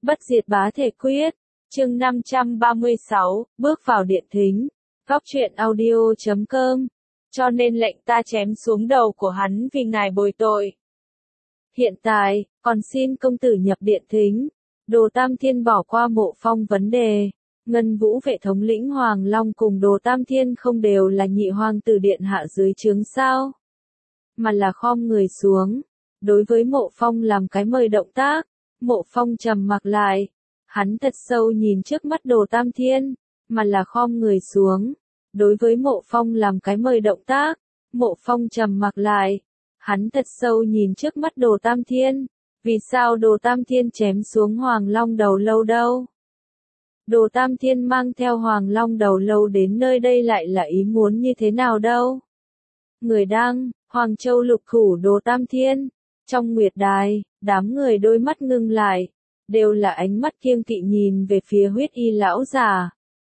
Bất diệt bá thể quyết, chương 536, bước vào điện thính, góc truyện audio.com, cho nên lệnh ta chém xuống đầu của hắn vì ngài bồi tội. Hiện tại, còn xin công tử nhập điện thính. Đồ Tam Thiên bỏ qua Mộ Phong vấn đề. Ngân Vũ vệ thống lĩnh Hoàng Long cùng Đồ Tam Thiên không đều là nhị hoàng tử điện hạ dưới trướng sao? Mà là khom người xuống. Đối với Mộ Phong làm cái mời động tác. Mộ Phong trầm mặc lại. Hắn thật sâu nhìn trước mắt Đồ Tam Thiên. Mà là khom người xuống. Đối với Mộ Phong làm cái mời động tác. Mộ Phong trầm mặc lại. Hắn thật sâu nhìn trước mắt Đồ Tam Thiên. Vì sao Đồ Tam Thiên chém xuống Hoàng Long đầu lâu đâu? Đồ Tam Thiên mang theo Hoàng Long đầu lâu đến nơi đây lại là ý muốn như thế nào đâu? Người đăng, Hoàng Châu lục khủ Đồ Tam Thiên. Trong nguyệt đài, đám người đôi mắt ngưng lại. Đều là ánh mắt kiêng kỵ nhìn về phía huyết y lão già.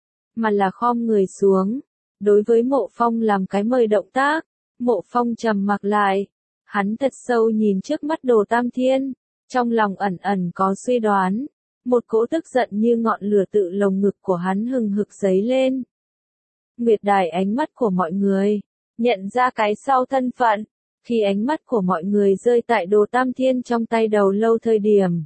Mà là khom người xuống. Đối với Mộ Phong làm cái mời động tác. Mộ Phong trầm mặc lại. Hắn thật sâu nhìn trước mắt Đồ Tam Thiên, trong lòng ẩn ẩn có suy đoán, một cỗ tức giận như ngọn lửa tự lồng ngực của hắn hừng hực dấy lên. Nguyệt đài ánh mắt của mọi người, nhận ra cái sau thân phận, khi ánh mắt của mọi người rơi tại Đồ Tam Thiên trong tay đầu lâu thời điểm.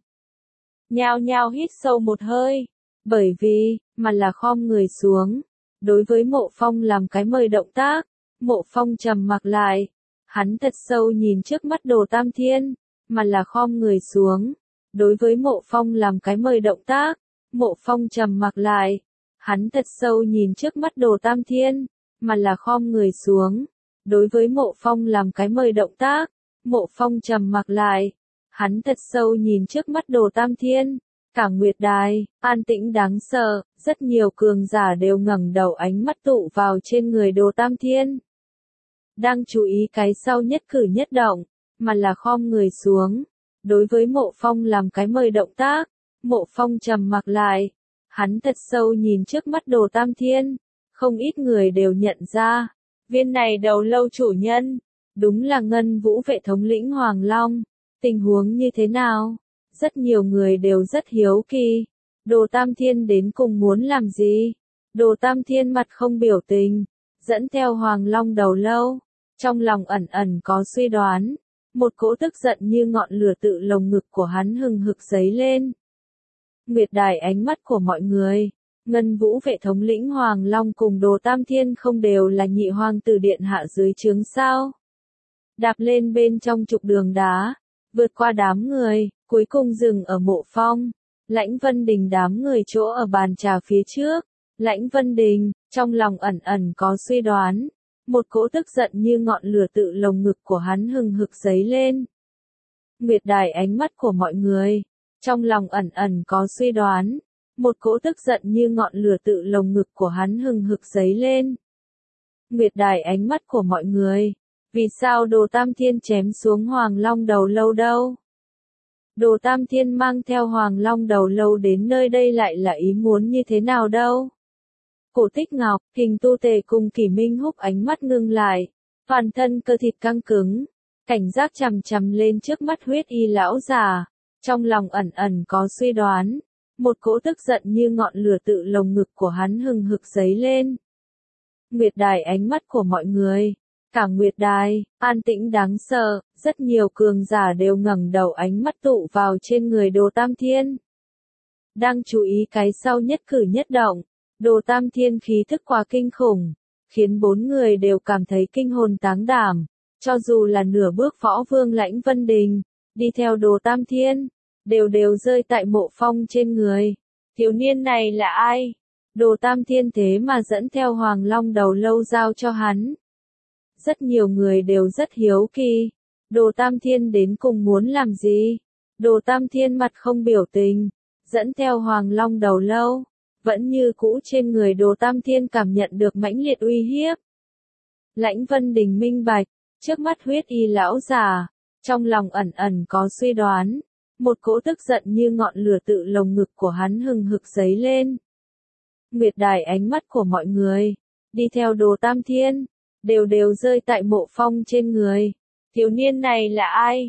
Nhao nhao hít sâu một hơi, bởi vì, mà là khom người xuống, đối với Mộ Phong làm cái mời động tác, Mộ Phong trầm mặc lại. Hắn thật sâu nhìn trước mắt Đồ Tam Thiên, mà là khom người xuống. Đối với Mộ Phong làm cái mời động tác, Mộ Phong trầm mặc lại. Hắn thật sâu nhìn trước mắt Đồ Tam Thiên, mà là khom người xuống. Đối với Mộ Phong làm cái mời động tác, Mộ Phong trầm mặc lại. Hắn thật sâu nhìn trước mắt Đồ Tam Thiên. Cả nguyệt đài, an tĩnh đáng sợ, rất nhiều cường giả đều ngẩng đầu ánh mắt tụ vào trên người Đồ Tam Thiên. Đang chú ý cái sau nhất cử nhất động, mà là khom người xuống. Đối với Mộ Phong làm cái mời động tác, Mộ Phong trầm mặc lại. Hắn thật sâu nhìn trước mắt Đồ Tam Thiên, không ít người đều nhận ra, viên này đầu lâu chủ nhân, đúng là Ngân Vũ vệ thống lĩnh Hoàng Long. Tình huống như thế nào? Rất nhiều người đều rất hiếu kỳ. Đồ Tam Thiên đến cùng muốn làm gì? Đồ Tam Thiên mặt không biểu tình, dẫn theo Hoàng Long đầu lâu, trong lòng ẩn ẩn có suy đoán, một cỗ tức giận như ngọn lửa tự lồng ngực của hắn hừng hực dấy lên. Nguyệt đài ánh mắt của mọi người, Ngân Vũ vệ thống lĩnh Hoàng Long cùng Đồ Tam Thiên không đều là nhị hoàng tử điện hạ dưới trướng sao? Đạp lên bên trong trục đường đá, vượt qua đám người, cuối cùng dừng ở Mộ Phong. Lãnh Vân Đình đám người chỗ ở bàn trà phía trước. Lãnh Vân Đình, trong lòng ẩn ẩn có suy đoán, một cỗ tức giận như ngọn lửa tự lồng ngực của hắn hừng hực dấy lên. Nguyệt đài ánh mắt của mọi người, trong lòng ẩn ẩn có suy đoán, một cỗ tức giận như ngọn lửa tự lồng ngực của hắn hừng hực dấy lên. Nguyệt đài ánh mắt của mọi người, vì sao Đồ Tam Thiên chém xuống Hoàng Long đầu lâu đâu? Đồ Tam Thiên mang theo Hoàng Long đầu lâu đến nơi đây lại là ý muốn như thế nào đâu? Cổ Tích Ngọc, Hình Tu Tề cùng Kỷ Minh Húc ánh mắt ngưng lại, toàn thân cơ thịt căng cứng, cảnh giác chằm chằm lên trước mắt huyết y lão già, trong lòng ẩn ẩn có suy đoán, một cỗ tức giận như ngọn lửa tự lồng ngực của hắn hừng hực dấy lên. Nguyệt đài ánh mắt của mọi người, cả nguyệt đài, an tĩnh đáng sợ, rất nhiều cường giả đều ngẩng đầu ánh mắt tụ vào trên người Đồ Tam Thiên. Đang chú ý cái sau nhất cử nhất động. Đồ Tam Thiên khí thức quá kinh khủng, khiến bốn người đều cảm thấy kinh hồn táng đảm, cho dù là nửa bước võ vương Lãnh Vân Đình, đi theo Đồ Tam Thiên, đều rơi tại Mộ Phong trên người. Thiếu niên này là ai? Đồ Tam Thiên thế mà dẫn theo Hoàng Long đầu lâu giao cho hắn. Rất nhiều người đều rất hiếu kỳ, Đồ Tam Thiên đến cùng muốn làm gì? Đồ Tam Thiên mặt không biểu tình, dẫn theo Hoàng Long đầu lâu. Vẫn như cũ trên người Đồ Tam Thiên cảm nhận được mãnh liệt uy hiếp. Lãnh Vân Đình minh bạch, trước mắt huyết y lão già, trong lòng ẩn ẩn có suy đoán, một cỗ tức giận như ngọn lửa tự lồng ngực của hắn hừng hực dấy lên. Nguyệt đài ánh mắt của mọi người, đi theo Đồ Tam Thiên, đều rơi tại Mộ Phong trên người. Thiếu niên này là ai?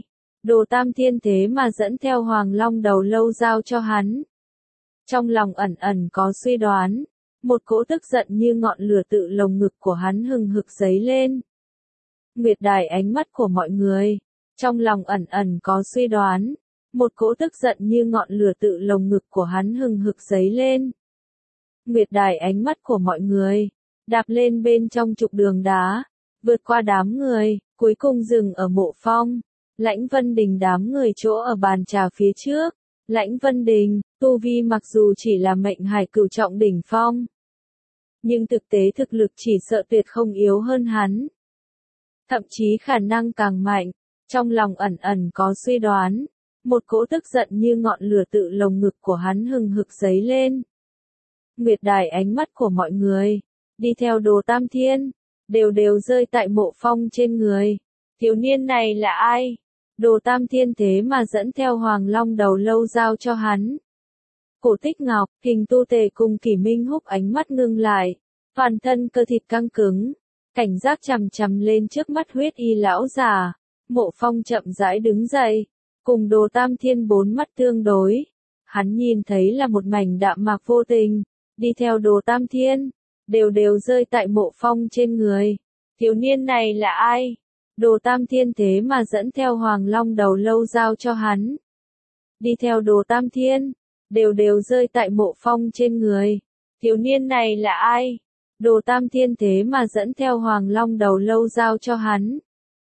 Đồ Tam Thiên thế mà dẫn theo Hoàng Long đầu lâu giao cho hắn. Trong lòng ẩn ẩn có suy đoán, một cỗ tức giận như ngọn lửa tự lồng ngực của hắn hừng hực dấy lên. Nguyệt Đài ánh mắt của mọi người, trong lòng ẩn ẩn có suy đoán, một cỗ tức giận như ngọn lửa tự lồng ngực của hắn hừng hực dấy lên. Nguyệt Đài ánh mắt của mọi người, đạp lên bên trong trục đường đá, vượt qua đám người, cuối cùng dừng ở Mộ Phong. Lãnh Vân Đình đám người chỗ ở bàn trà phía trước. Lãnh Vân Đình, tu vi mặc dù chỉ là mệnh hải cửu trọng đỉnh phong, nhưng thực tế thực lực chỉ sợ tuyệt không yếu hơn hắn. Thậm chí khả năng càng mạnh, trong lòng ẩn ẩn có suy đoán, một cỗ tức giận như ngọn lửa tự lồng ngực của hắn hừng hực dấy lên. Nguyệt Đài ánh mắt của mọi người, đi theo Đồ Tam Thiên, đều rơi tại Mộ Phong trên người. Thiếu niên này là ai? Đồ Tam Thiên thế mà dẫn theo Hoàng Long đầu lâu giao cho hắn. Cổ Tích Ngọc, Hình Tu Tề cùng Kỷ Minh Húc ánh mắt ngưng lại, toàn thân cơ thịt căng cứng, cảnh giác chằm chằm lên trước mắt huyết y lão già. Mộ Phong chậm rãi đứng dậy, cùng Đồ Tam Thiên bốn mắt tương đối. Hắn nhìn thấy là một mảnh đạm mạc vô tình, đi theo Đồ Tam Thiên, đều rơi tại Mộ Phong trên người. Thiếu niên này là ai? Đồ Tam Thiên thế mà dẫn theo Hoàng Long đầu lâu giao cho hắn. Đi theo Đồ Tam Thiên, đều rơi tại Mộ Phong trên người. Thiếu niên này là ai? Đồ Tam Thiên thế mà dẫn theo Hoàng Long đầu lâu giao cho hắn.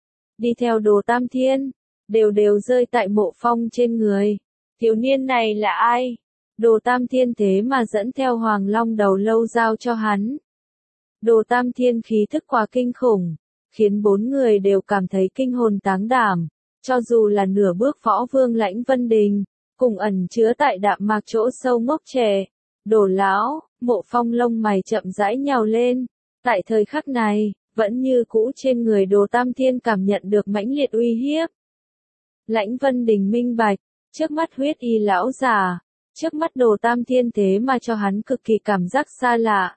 Đi theo Đồ Tam Thiên, đều rơi tại Mộ Phong trên người. Thiếu niên này là ai? Đồ Tam Thiên thế mà dẫn theo Hoàng Long đầu lâu giao cho hắn. Đồ Tam Thiên khí thức quá kinh khủng, khiến bốn người đều cảm thấy kinh hồn táng đảm. Cho dù là nửa bước võ vương Lãnh Vân Đình, cùng ẩn chứa tại đạm mạc chỗ sâu ngốc trẻ. Đồ lão, Mộ Phong lông mày chậm rãi nhào lên. Tại thời khắc này, vẫn như cũ trên người Đồ Tam Thiên cảm nhận được mãnh liệt uy hiếp. Lãnh Vân Đình minh bạch, trước mắt huyết y lão già, trước mắt Đồ Tam Thiên thế mà cho hắn cực kỳ cảm giác xa lạ.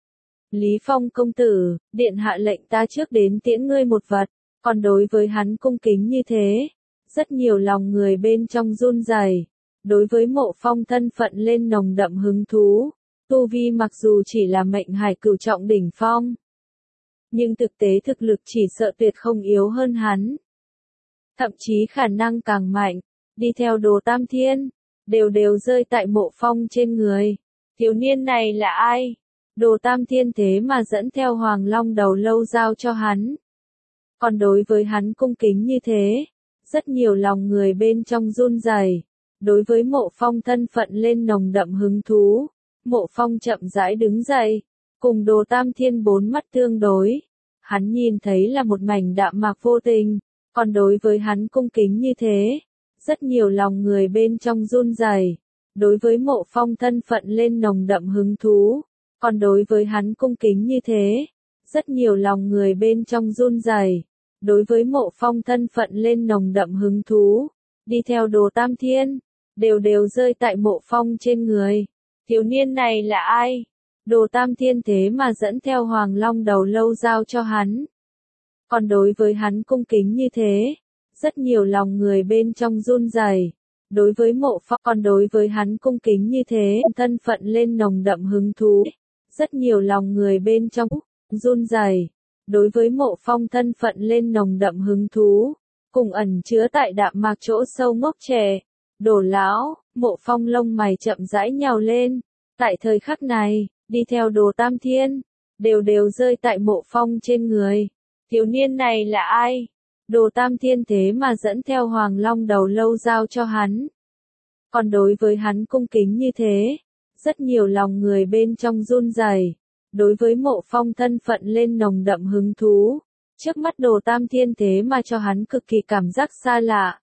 Lý Phong công tử, điện hạ lệnh ta trước đến tiễn ngươi một vật, còn đối với hắn cung kính như thế, rất nhiều lòng người bên trong run rẩy. Đối với Mộ Phong thân phận lên nồng đậm hứng thú, tu vi mặc dù chỉ là mệnh hải cửu trọng đỉnh phong, nhưng thực tế thực lực chỉ sợ tuyệt không yếu hơn hắn. Thậm chí khả năng càng mạnh, đi theo Đồ Tam Thiên, đều rơi tại Mộ Phong trên người. Thiếu niên này là ai? Đồ Tam Thiên thế mà dẫn theo Hoàng Long đầu lâu giao cho hắn. Còn đối với hắn cung kính như thế, rất nhiều lòng người bên trong run rẩy. Đối với Mộ Phong thân phận lên nồng đậm hứng thú, Mộ Phong chậm rãi đứng dậy, cùng Đồ Tam Thiên bốn mắt tương đối. Hắn nhìn thấy là một mảnh đạm mạc vô tình, còn đối với hắn cung kính như thế, rất nhiều lòng người bên trong run rẩy. Đối với Mộ Phong thân phận lên nồng đậm hứng thú, còn đối với hắn cung kính như thế, rất nhiều lòng người bên trong run rẩy. Đối với Mộ Phong thân phận lên nồng đậm hứng thú, đi theo Đồ Tam Thiên, đều rơi tại Mộ Phong trên người. Thiếu niên này là ai? Đồ Tam Thiên thế mà dẫn theo Hoàng Long đầu lâu giao cho hắn. Còn đối với hắn cung kính như thế, rất nhiều lòng người bên trong run rẩy. Đối với Mộ Phong, còn đối với hắn cung kính như thế, thân phận lên nồng đậm hứng thú. Rất nhiều lòng người bên trong run rẩy. Đối với Mộ Phong thân phận lên nồng đậm hứng thú, cùng ẩn chứa tại đạm mạc chỗ sâu ngốc trẻ. Đồ lão, Mộ Phong lông mày chậm rãi nhào lên. Tại thời khắc này, đi theo Đồ Tam Thiên, đều rơi tại Mộ Phong trên người. Thiếu niên này là ai? Đồ Tam Thiên thế mà dẫn theo Hoàng Long đầu lâu giao cho hắn. Còn đối với hắn cung kính như thế, rất nhiều lòng người bên trong run rẩy. Đối với Mộ Phong thân phận lên nồng đậm hứng thú, trước mắt Đồ Tam Thiên thế mà cho hắn cực kỳ cảm giác xa lạ.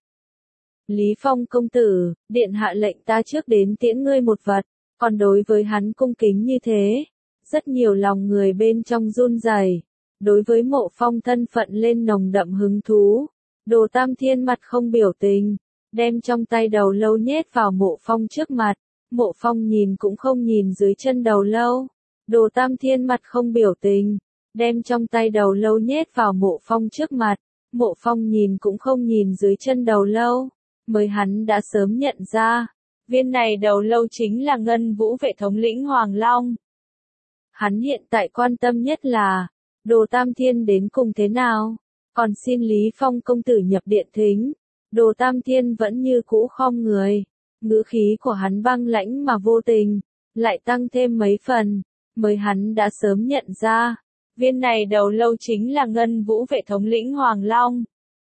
Lý Phong công tử, điện hạ lệnh ta trước đến tiễn ngươi một vật, còn đối với hắn cung kính như thế, rất nhiều lòng người bên trong run rẩy. Đối với Mộ Phong thân phận lên nồng đậm hứng thú, Đồ Tam Thiên mặt không biểu tình, đem trong tay đầu lâu nhét vào Mộ Phong trước mặt. Mộ Phong nhìn cũng không nhìn dưới chân đầu lâu. Đồ Tam Thiên mặt không biểu tình, đem trong tay đầu lâu nhét vào Mộ Phong trước mặt. Mộ Phong nhìn cũng không nhìn dưới chân đầu lâu, mới hắn đã sớm nhận ra, viên này đầu lâu chính là Ngân Vũ vệ thống lĩnh Hoàng Long. Hắn hiện tại quan tâm nhất là, Đồ Tam Thiên đến cùng thế nào, còn xin Lý Phong công tử nhập điện thính. Đồ Tam Thiên vẫn như cũ khom người, ngữ khí của hắn băng lãnh mà vô tình, lại tăng thêm mấy phần, mới hắn đã sớm nhận ra, viên này đầu lâu chính là Ngân Vũ vệ thống lĩnh Hoàng Long.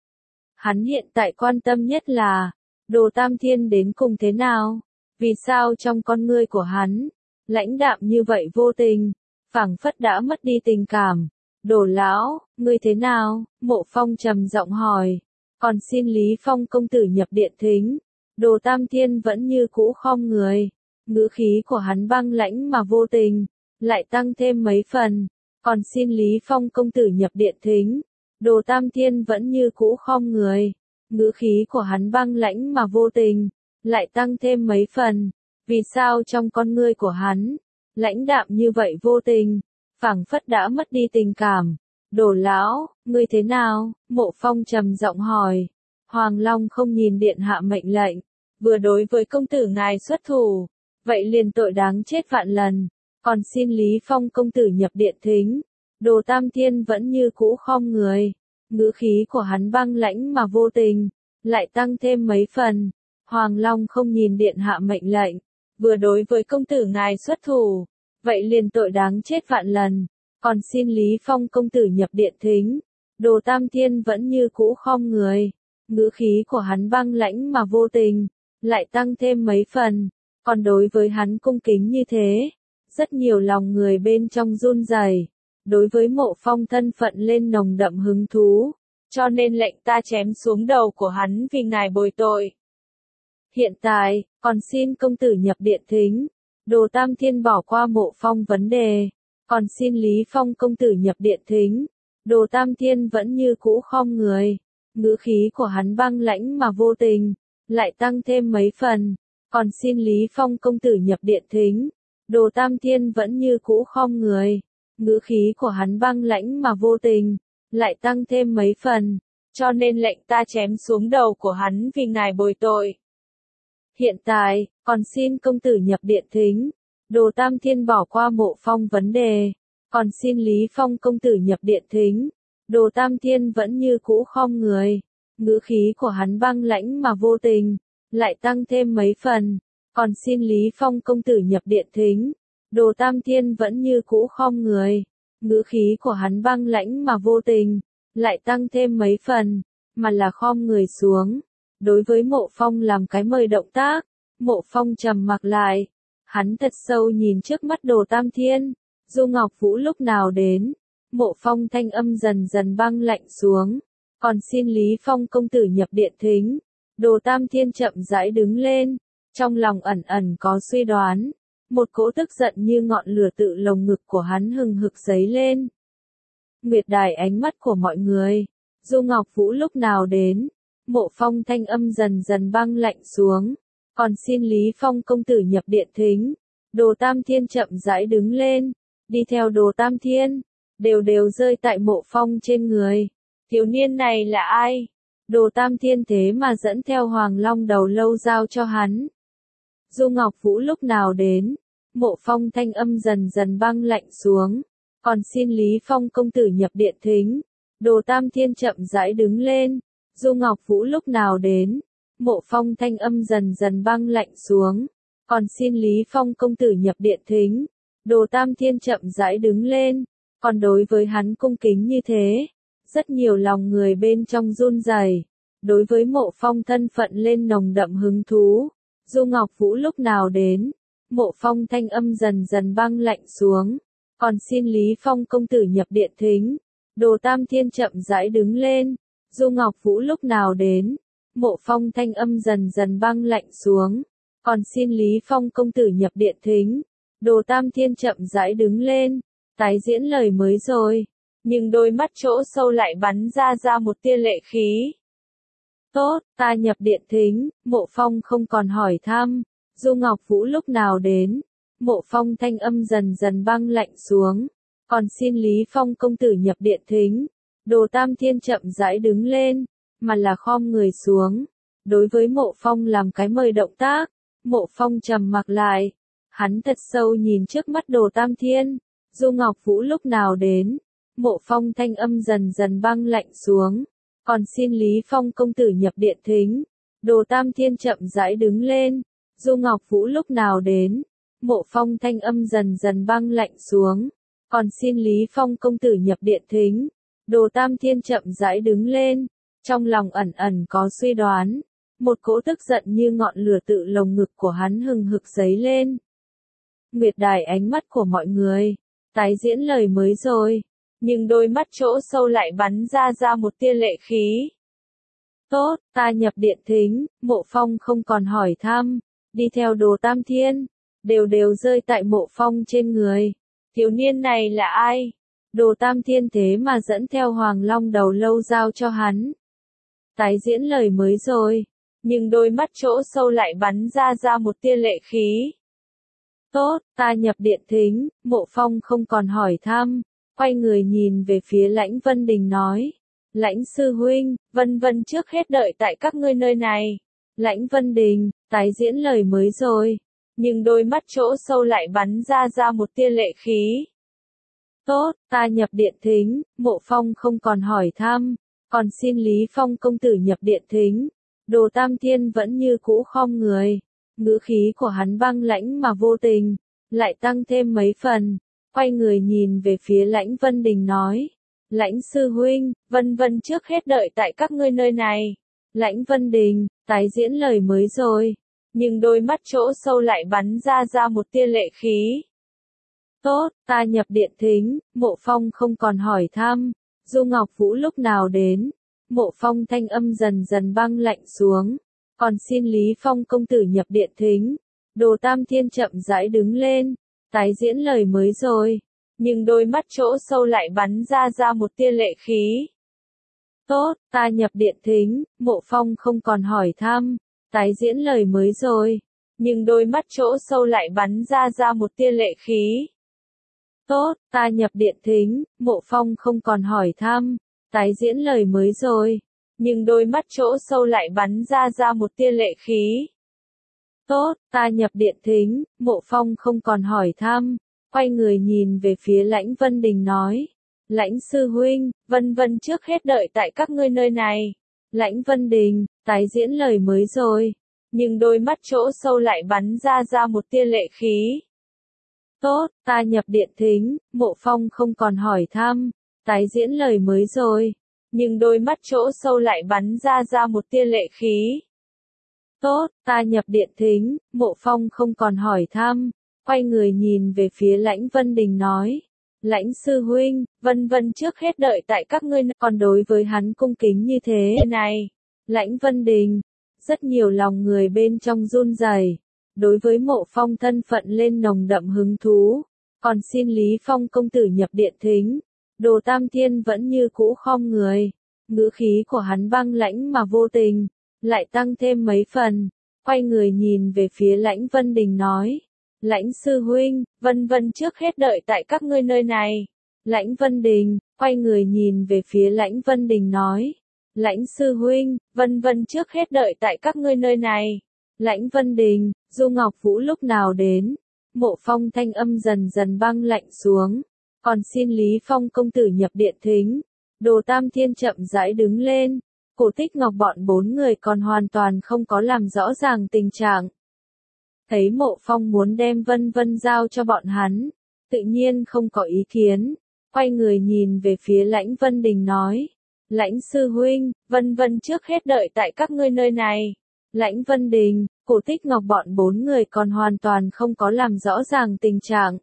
Hắn hiện tại quan tâm nhất là, Đồ Tam Thiên đến cùng thế nào, vì sao trong con ngươi của hắn, lãnh đạm như vậy vô tình, phảng phất đã mất đi tình cảm. Đồ lão, ngươi thế nào? Mộ Phong trầm giọng hỏi. Còn xin Lý Phong công tử nhập điện thính. Đồ Tam Thiên vẫn như cũ khom người, ngữ khí của hắn băng lãnh mà vô tình, lại tăng thêm mấy phần. Còn xin Lý Phong công tử nhập điện thính. Đồ Tam Thiên vẫn như cũ khom người, ngữ khí của hắn băng lãnh mà vô tình, lại tăng thêm mấy phần. Vì sao trong con ngươi của hắn, lãnh đạm như vậy vô tình, phảng phất đã mất đi tình cảm. Đồ lão, ngươi thế nào? Mộ Phong trầm giọng hỏi. Hoàng Long không nhìn điện hạ mệnh lệnh, vừa đối với công tử ngài xuất thủ, vậy liền tội đáng chết vạn lần. Còn xin Lý Phong công tử nhập điện thính. Đồ Tam Thiên vẫn như cũ khom người, ngữ khí của hắn băng lãnh mà vô tình, lại tăng thêm mấy phần. Hoàng Long không nhìn điện hạ mệnh lệnh, vừa đối với công tử ngài xuất thủ, vậy liền tội đáng chết vạn lần. Còn xin Lý Phong công tử nhập điện thính. Đồ Tam Thiên vẫn như cũ khom người, ngữ khí của hắn băng lãnh mà vô tình, lại tăng thêm mấy phần. Còn đối với hắn cung kính như thế, rất nhiều lòng người bên trong run rẩy. Đối với Mộ Phong thân phận lên nồng đậm hứng thú, cho nên lệnh ta chém xuống đầu của hắn vì ngài bồi tội. Hiện tại, còn xin công tử nhập điện thính. Đồ Tam Thiên bỏ qua Mộ Phong vấn đề. Còn xin Lý Phong công tử nhập điện thính. Đồ Tam Thiên vẫn như cũ khom người, ngữ khí của hắn băng lãnh mà vô tình, lại tăng thêm mấy phần. Còn xin Lý Phong công tử nhập điện thính. Đồ Tam Thiên vẫn như cũ khom người, ngữ khí của hắn băng lãnh mà vô tình, lại tăng thêm mấy phần. Cho nên lệnh ta chém xuống đầu của hắn vì ngài bồi tội. Hiện tại, còn xin công tử nhập điện thính. Đồ Tam Thiên bỏ qua Mộ Phong vấn đề. Còn xin Lý Phong công tử nhập điện thính. Đồ Tam Thiên vẫn như cũ khom người, ngữ khí của hắn băng lãnh mà vô tình, lại tăng thêm mấy phần. Còn xin Lý Phong công tử nhập điện thính. Đồ Tam Thiên vẫn như cũ khom người, ngữ khí của hắn băng lãnh mà vô tình, lại tăng thêm mấy phần, mà là khom người xuống. Đối với Mộ Phong làm cái mời động tác, Mộ Phong trầm mặc lại. Hắn thật sâu nhìn trước mắt Đồ Tam Thiên. Du Ngọc Vũ lúc nào đến? Mộ Phong thanh âm dần dần băng lạnh xuống. Còn xin Lý Phong công tử nhập điện thính. Đồ Tam Thiên chậm rãi đứng lên. Trong lòng ẩn ẩn có suy đoán. Một cỗ tức giận như ngọn lửa tự lồng ngực của hắn hừng hực dấy lên. Nguyệt đài ánh mắt của mọi người. Du Ngọc Vũ lúc nào đến? Mộ Phong thanh âm dần dần băng lạnh xuống. Còn xin Lý Phong công tử nhập điện thính. Đồ Tam Thiên chậm rãi đứng lên. Đi theo Đồ Tam Thiên, đều rơi tại Mộ Phong trên người. Thiếu niên này là ai? Đồ Tam Thiên thế mà dẫn theo Hoàng Long đầu lâu giao cho hắn. Du Ngọc Vũ lúc nào đến? Mộ Phong thanh âm dần dần băng lạnh xuống. Còn xin Lý Phong công tử nhập điện thính. Đồ Tam Thiên chậm rãi đứng lên. Du Ngọc Vũ lúc nào đến? Mộ Phong thanh âm dần dần băng lạnh xuống. Còn xin Lý Phong công tử nhập điện thính. Đồ Tam Thiên chậm rãi đứng lên. Còn đối với hắn cung kính như thế, rất nhiều lòng người bên trong run rẩy. Đối với Mộ Phong thân phận lên nồng đậm hứng thú. Du Ngọc Vũ lúc nào đến? Mộ Phong thanh âm dần dần băng lạnh xuống. Còn xin Lý Phong công tử nhập điện thính. Đồ Tam Thiên chậm rãi đứng lên. Du Ngọc Vũ lúc nào đến? Mộ Phong thanh âm dần dần băng lạnh xuống. Còn xin Lý Phong công tử nhập điện thính. Đồ Tam Thiên chậm rãi đứng lên. Tái diễn lời mới rồi. Nhưng đôi mắt chỗ sâu lại bắn ra một tia lệ khí. Tốt, ta nhập điện thính. Mộ Phong không còn hỏi thăm. Du Ngọc Vũ lúc nào đến? Mộ Phong thanh âm dần dần băng lạnh xuống. Còn xin Lý Phong công tử nhập điện thính. Đồ Tam Thiên chậm rãi đứng lên, mà là khom người xuống. Đối với Mộ Phong làm cái mời động tác, Mộ Phong trầm mặc lại. Hắn thật sâu nhìn trước mắt Đồ Tam Thiên, Du Ngọc Vũ lúc nào đến. Mộ Phong thanh âm dần dần băng lạnh xuống. Còn xin Lý Phong công tử nhập điện thính. Đồ Tam Thiên chậm rãi đứng lên. Du Ngọc Vũ lúc nào đến. Mộ Phong thanh âm dần dần băng lạnh xuống. Còn xin Lý Phong công tử nhập điện thính. Đồ Tam Thiên chậm rãi đứng lên. Trong lòng ẩn ẩn có suy đoán. Một cỗ tức giận như ngọn lửa tự lồng ngực của hắn hừng hực dấy lên. Nguyệt Đài ánh mắt của mọi người. Tái diễn lời mới rồi. Nhưng đôi mắt chỗ sâu lại bắn ra một tia lệ khí. Tốt, ta nhập điện thính. Mộ Phong không còn hỏi thăm. Đi theo Đồ Tam Thiên. Đều rơi tại Mộ Phong trên người. Thiếu niên này là ai? Đồ Tam Thiên thế mà dẫn theo Hoàng Long đầu lâu giao cho hắn. Tái diễn lời mới rồi. Nhưng đôi mắt chỗ sâu lại bắn ra một tia lệ khí. Tốt, ta nhập điện thính. Mộ Phong không còn hỏi thăm. Quay người nhìn về phía Lãnh Vân Đình nói. Lãnh sư huynh, Vân Vân trước hết đợi tại các ngươi nơi này. Lãnh Vân Đình, tái diễn lời mới rồi. Nhưng đôi mắt chỗ sâu lại bắn ra một tia lệ khí. Tốt, ta nhập điện thính. Mộ Phong không còn hỏi thăm. Còn xin Lý Phong công tử nhập điện thính. Đồ Tam Thiên vẫn như cũ khom người. Ngữ khí của hắn băng lãnh mà vô tình. Lại tăng thêm mấy phần. Quay người nhìn về phía Lãnh Vân Đình nói. Lãnh sư huynh, Vân Vân trước hết đợi tại các ngươi nơi này. Lãnh Vân Đình, tái diễn lời mới rồi. Nhưng đôi mắt chỗ sâu lại bắn ra một tia lệ khí. Tốt, ta nhập điện thính. Mộ Phong không còn hỏi thăm. Du Ngọc Vũ lúc nào đến. Mộ Phong thanh âm dần dần băng lạnh xuống. Còn xin Lý Phong công tử nhập điện thính. Đồ Tam Thiên chậm rãi đứng lên. Tái diễn lời mới rồi. Nhưng đôi mắt chỗ sâu lại bắn ra một tia lệ khí. Tốt, ta nhập điện thính. Mộ Phong không còn hỏi thăm. Tái diễn lời mới rồi. Nhưng đôi mắt chỗ sâu lại bắn ra một tia lệ khí. Tốt, ta nhập điện thính. Mộ Phong không còn hỏi thăm. Tái diễn lời mới rồi. Nhưng đôi mắt chỗ sâu lại bắn ra một tia lệ khí. Tốt, ta nhập điện thính. Mộ Phong không còn hỏi thăm. Quay người nhìn về phía Lãnh Vân Đình nói. Lãnh sư huynh, Vân Vân trước hết đợi tại các ngươi nơi này. Lãnh Vân Đình, tái diễn lời mới rồi. Nhưng đôi mắt chỗ sâu lại bắn ra một tia lệ khí. Tốt, ta nhập điện thính. Mộ Phong không còn hỏi thăm. Tái diễn lời mới rồi. Nhưng đôi mắt chỗ sâu lại bắn ra một tia lệ khí. Tốt, ta nhập điện thính. Mộ Phong không còn hỏi thăm. Quay người nhìn về phía Lãnh Vân Đình nói. Lãnh sư huynh, Vân Vân trước hết đợi tại các ngươi. Còn đối với hắn cung kính như thế này. Lãnh Vân Đình. Rất nhiều lòng người bên trong run rẩy. Đối với Mộ Phong thân phận lên nồng đậm hứng thú. Còn xin Lý Phong công tử nhập điện thính. Đồ Tam Thiên vẫn như cũ khom người. Ngữ khí của hắn băng lãnh mà vô tình. Lại tăng thêm mấy phần. Quay người nhìn về phía Lãnh Vân Đình nói. Lãnh sư huynh, Vân Vân trước hết đợi tại các ngươi nơi này. Lãnh Vân Đình, quay người nhìn về phía Lãnh Vân Đình nói. Lãnh sư huynh, Vân Vân trước hết đợi tại các ngươi nơi này. Lãnh Vân Đình, Du Ngọc Vũ lúc nào đến. Mộ Phong thanh âm dần dần băng lạnh xuống. Còn xin Lý Phong công tử nhập điện thính. Đồ Tam Thiên chậm rãi đứng lên. Cổ Tích Ngọc bọn 4 người còn hoàn toàn không có làm rõ ràng tình trạng. Thấy Mộ Phong muốn đem Vân Vân giao cho bọn hắn. Tự nhiên không có ý kiến. Quay người nhìn về phía Lãnh Vân Đình nói. Lãnh sư huynh, Vân Vân trước hết đợi tại các ngươi nơi này. Lãnh Vân Đình, Cổ Tích Ngọc bọn 4 người còn hoàn toàn không có làm rõ ràng tình trạng.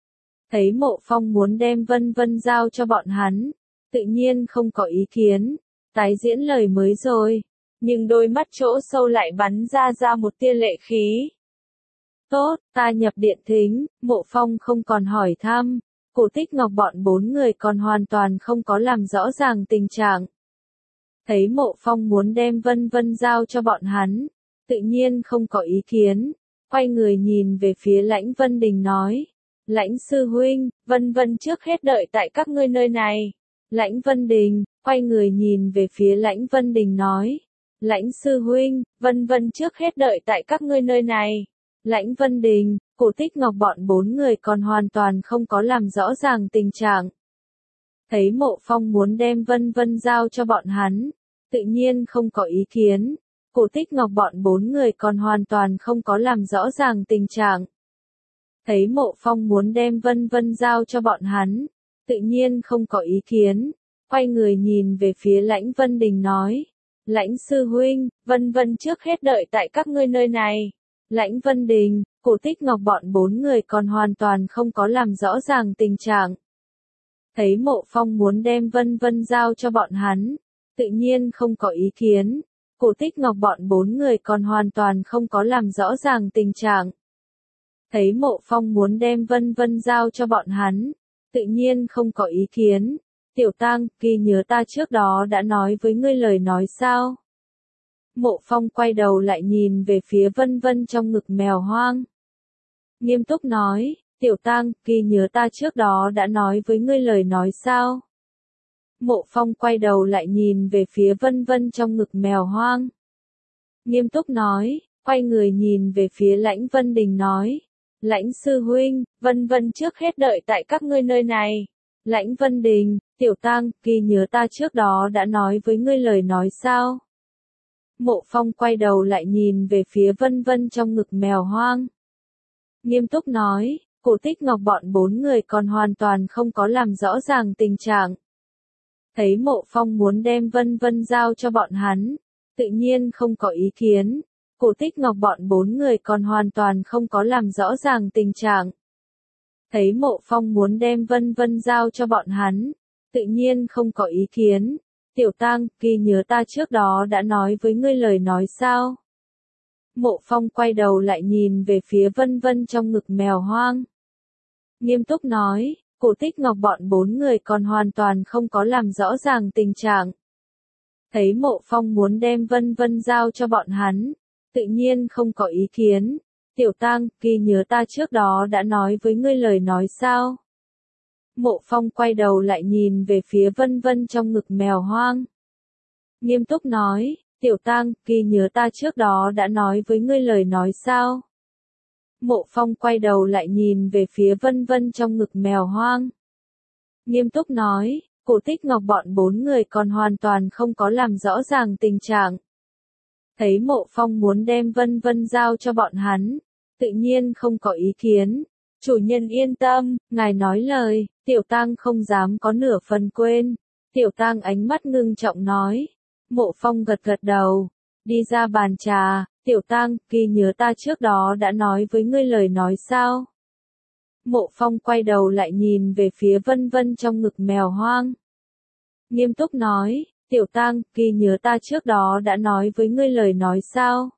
Thấy Mộ Phong muốn đem Vân Vân giao cho bọn hắn. Tự nhiên không có ý kiến. Tái diễn lời mới rồi. Nhưng đôi mắt chỗ sâu lại bắn ra một tia lệ khí. Tốt, ta nhập điện thính. Mộ Phong không còn hỏi thăm. Cổ Tích Ngọc bọn 4 người còn hoàn toàn không có làm rõ ràng tình trạng. Thấy Mộ Phong muốn đem Vân Vân giao cho bọn hắn. Tự nhiên không có ý kiến. Quay người nhìn về phía Lãnh Vân Đình nói. Lãnh sư huynh, Vân Vân trước hết đợi tại các ngươi nơi này. Lãnh Vân Đình, quay người nhìn về phía Lãnh Vân Đình nói. Lãnh sư huynh, Vân Vân trước hết đợi tại các ngươi nơi này. Lãnh Vân Đình, Cổ Tích Ngọc bọn 4 người còn hoàn toàn không có làm rõ ràng tình trạng. Thấy Mộ Phong muốn đem Vân Vân giao cho bọn hắn, tự nhiên không có ý kiến. Cổ Tích Ngọc bọn 4 người còn hoàn toàn không có làm rõ ràng tình trạng. Thấy Mộ Phong muốn đem Vân Vân giao cho bọn hắn, tự nhiên không có ý kiến. Quay người nhìn về phía Lãnh Vân Đình nói. Lãnh sư huynh, Vân Vân trước hết đợi tại các ngươi nơi này. Lãnh Vân Đình, Cổ Tích Ngọc bọn 4 người còn hoàn toàn không có làm rõ ràng tình trạng. Thấy Mộ Phong muốn đem Vân Vân giao cho bọn hắn, tự nhiên không có ý kiến. Cổ Tích Ngọc bọn 4 người còn hoàn toàn không có làm rõ ràng tình trạng. Thấy Mộ Phong muốn đem Vân Vân giao cho bọn hắn, tự nhiên không có ý kiến. Tiểu Tang, Kỳ nhớ ta trước đó đã nói với ngươi lời nói sao? Mộ Phong quay đầu lại nhìn về phía Vân Vân trong ngực mèo hoang. Nghiêm túc nói, Tiểu Tang, Kỳ nhớ ta trước đó đã nói với ngươi lời nói sao? Mộ Phong quay đầu lại nhìn về phía Vân Vân trong ngực mèo hoang. Nghiêm túc nói, quay người nhìn về phía Lãnh Vân Đình nói. Lãnh sư huynh, Vân Vân trước hết đợi tại các ngươi nơi này. Lãnh Vân Đình, Tiểu Tang, Kỳ nhớ ta trước đó đã nói với ngươi lời nói sao? Mộ Phong quay đầu lại nhìn về phía Vân Vân trong ngực mèo hoang. Nghiêm túc nói, Cổ Tích Ngọc bọn 4 người còn hoàn toàn không có làm rõ ràng tình trạng. Thấy Mộ Phong muốn đem Vân Vân giao cho bọn hắn, tự nhiên không có ý kiến. Cổ Tích Ngọc bọn 4 người còn hoàn toàn không có làm rõ ràng tình trạng. Thấy Mộ Phong muốn đem Vân Vân giao cho bọn hắn, tự nhiên không có ý kiến. Tiểu Tang, Kỳ nhớ ta trước đó đã nói với ngươi lời nói sao? Mộ Phong quay đầu lại nhìn về phía Vân Vân trong ngực mèo hoang. Nghiêm túc nói, Cổ Tích Ngọc bọn 4 người còn hoàn toàn không có làm rõ ràng tình trạng. Thấy Mộ Phong muốn đem Vân Vân giao cho bọn hắn, tự nhiên không có ý kiến. Tiểu Tang, Kỳ nhớ ta trước đó đã nói với ngươi lời nói sao? Mộ Phong quay đầu lại nhìn về phía Vân Vân trong ngực mèo hoang. Nghiêm túc nói, Tiểu Tang, Kỳ nhớ ta trước đó đã nói với ngươi lời nói sao? Mộ Phong quay đầu lại nhìn về phía Vân Vân trong ngực mèo hoang. Nghiêm túc nói, Cổ Tích Ngọc bọn 4 người còn hoàn toàn không có làm rõ ràng tình trạng. Thấy Mộ Phong muốn đem Vân Vân giao cho bọn hắn, tự nhiên không có ý kiến. Chủ nhân yên tâm, ngài nói lời, Tiểu Tang không dám có nửa phần quên. Tiểu Tang ánh mắt ngưng trọng nói. Mộ Phong gật gật đầu, đi ra bàn trà. Tiểu Tang, Kỳ nhớ ta trước đó đã nói với ngươi lời nói sao? Mộ Phong quay đầu lại nhìn về phía Vân Vân trong ngực mèo hoang. Nghiêm túc nói, Tiểu Tang, Kỳ nhớ ta trước đó đã nói với ngươi lời nói sao?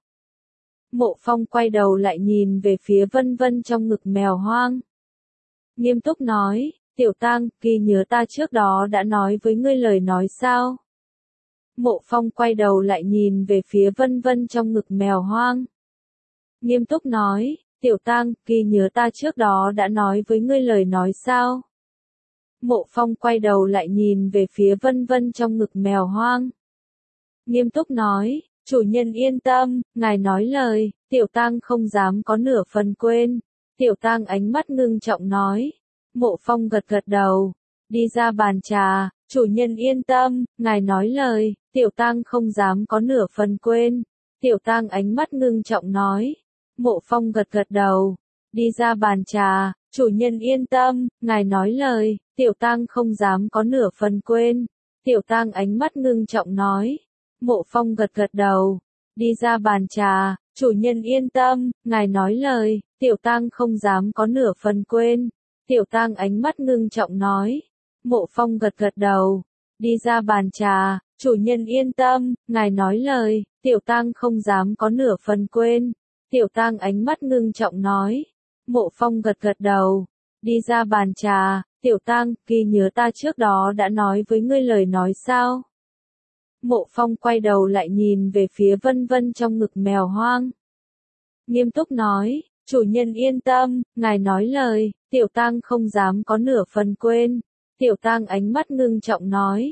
Mộ Phong quay đầu lại nhìn về phía Vân Vân trong ngực mèo hoang. Nghiêm túc nói, Tiểu Tang, Kỳ nhớ ta trước đó đã nói với ngươi lời nói sao? Mộ Phong quay đầu lại nhìn về phía Vân Vân trong ngực mèo hoang. Nghiêm túc nói, Tiểu Tang, Kỳ nhớ ta trước đó đã nói với ngươi lời nói sao? Mộ Phong quay đầu lại nhìn về phía Vân Vân trong ngực mèo hoang. Nghiêm túc nói, chủ nhân yên tâm, ngài nói lời, Tiểu Tang không dám có nửa phần quên. Tiểu Tang ánh mắt ngưng trọng nói. Mộ Phong gật gật đầu, đi ra bàn trà, chủ nhân yên tâm, ngài nói lời, Tiểu Tang không dám có nửa phần quên. Tiểu Tang ánh mắt ngưng trọng nói. Mộ Phong gật gật đầu, đi ra bàn trà, chủ nhân yên tâm, ngài nói lời, Tiểu Tang không dám có nửa phần quên. Tiểu Tang ánh mắt ngưng trọng nói. Mộ Phong gật gật đầu, đi ra bàn trà, chủ nhân yên tâm, ngài nói lời, Tiểu Tang không dám có nửa phần quên. Tiểu Tang ánh mắt ngưng trọng nói. Mộ Phong gật gật đầu, đi ra bàn trà, chủ nhân yên tâm, ngài nói lời, Tiểu Tang không dám có nửa phần quên. Tiểu Tang ánh mắt ngưng trọng nói. Mộ Phong gật gật đầu, đi ra bàn trà. Tiểu Tang, Kỳ nhớ ta trước đó đã nói với ngươi lời nói sao? Mộ Phong quay đầu lại nhìn về phía Vân Vân trong ngực mèo hoang. Nghiêm túc nói, chủ nhân yên tâm, ngài nói lời, Tiểu Tang không dám có nửa phần quên. Tiểu Tang ánh mắt ngưng trọng nói.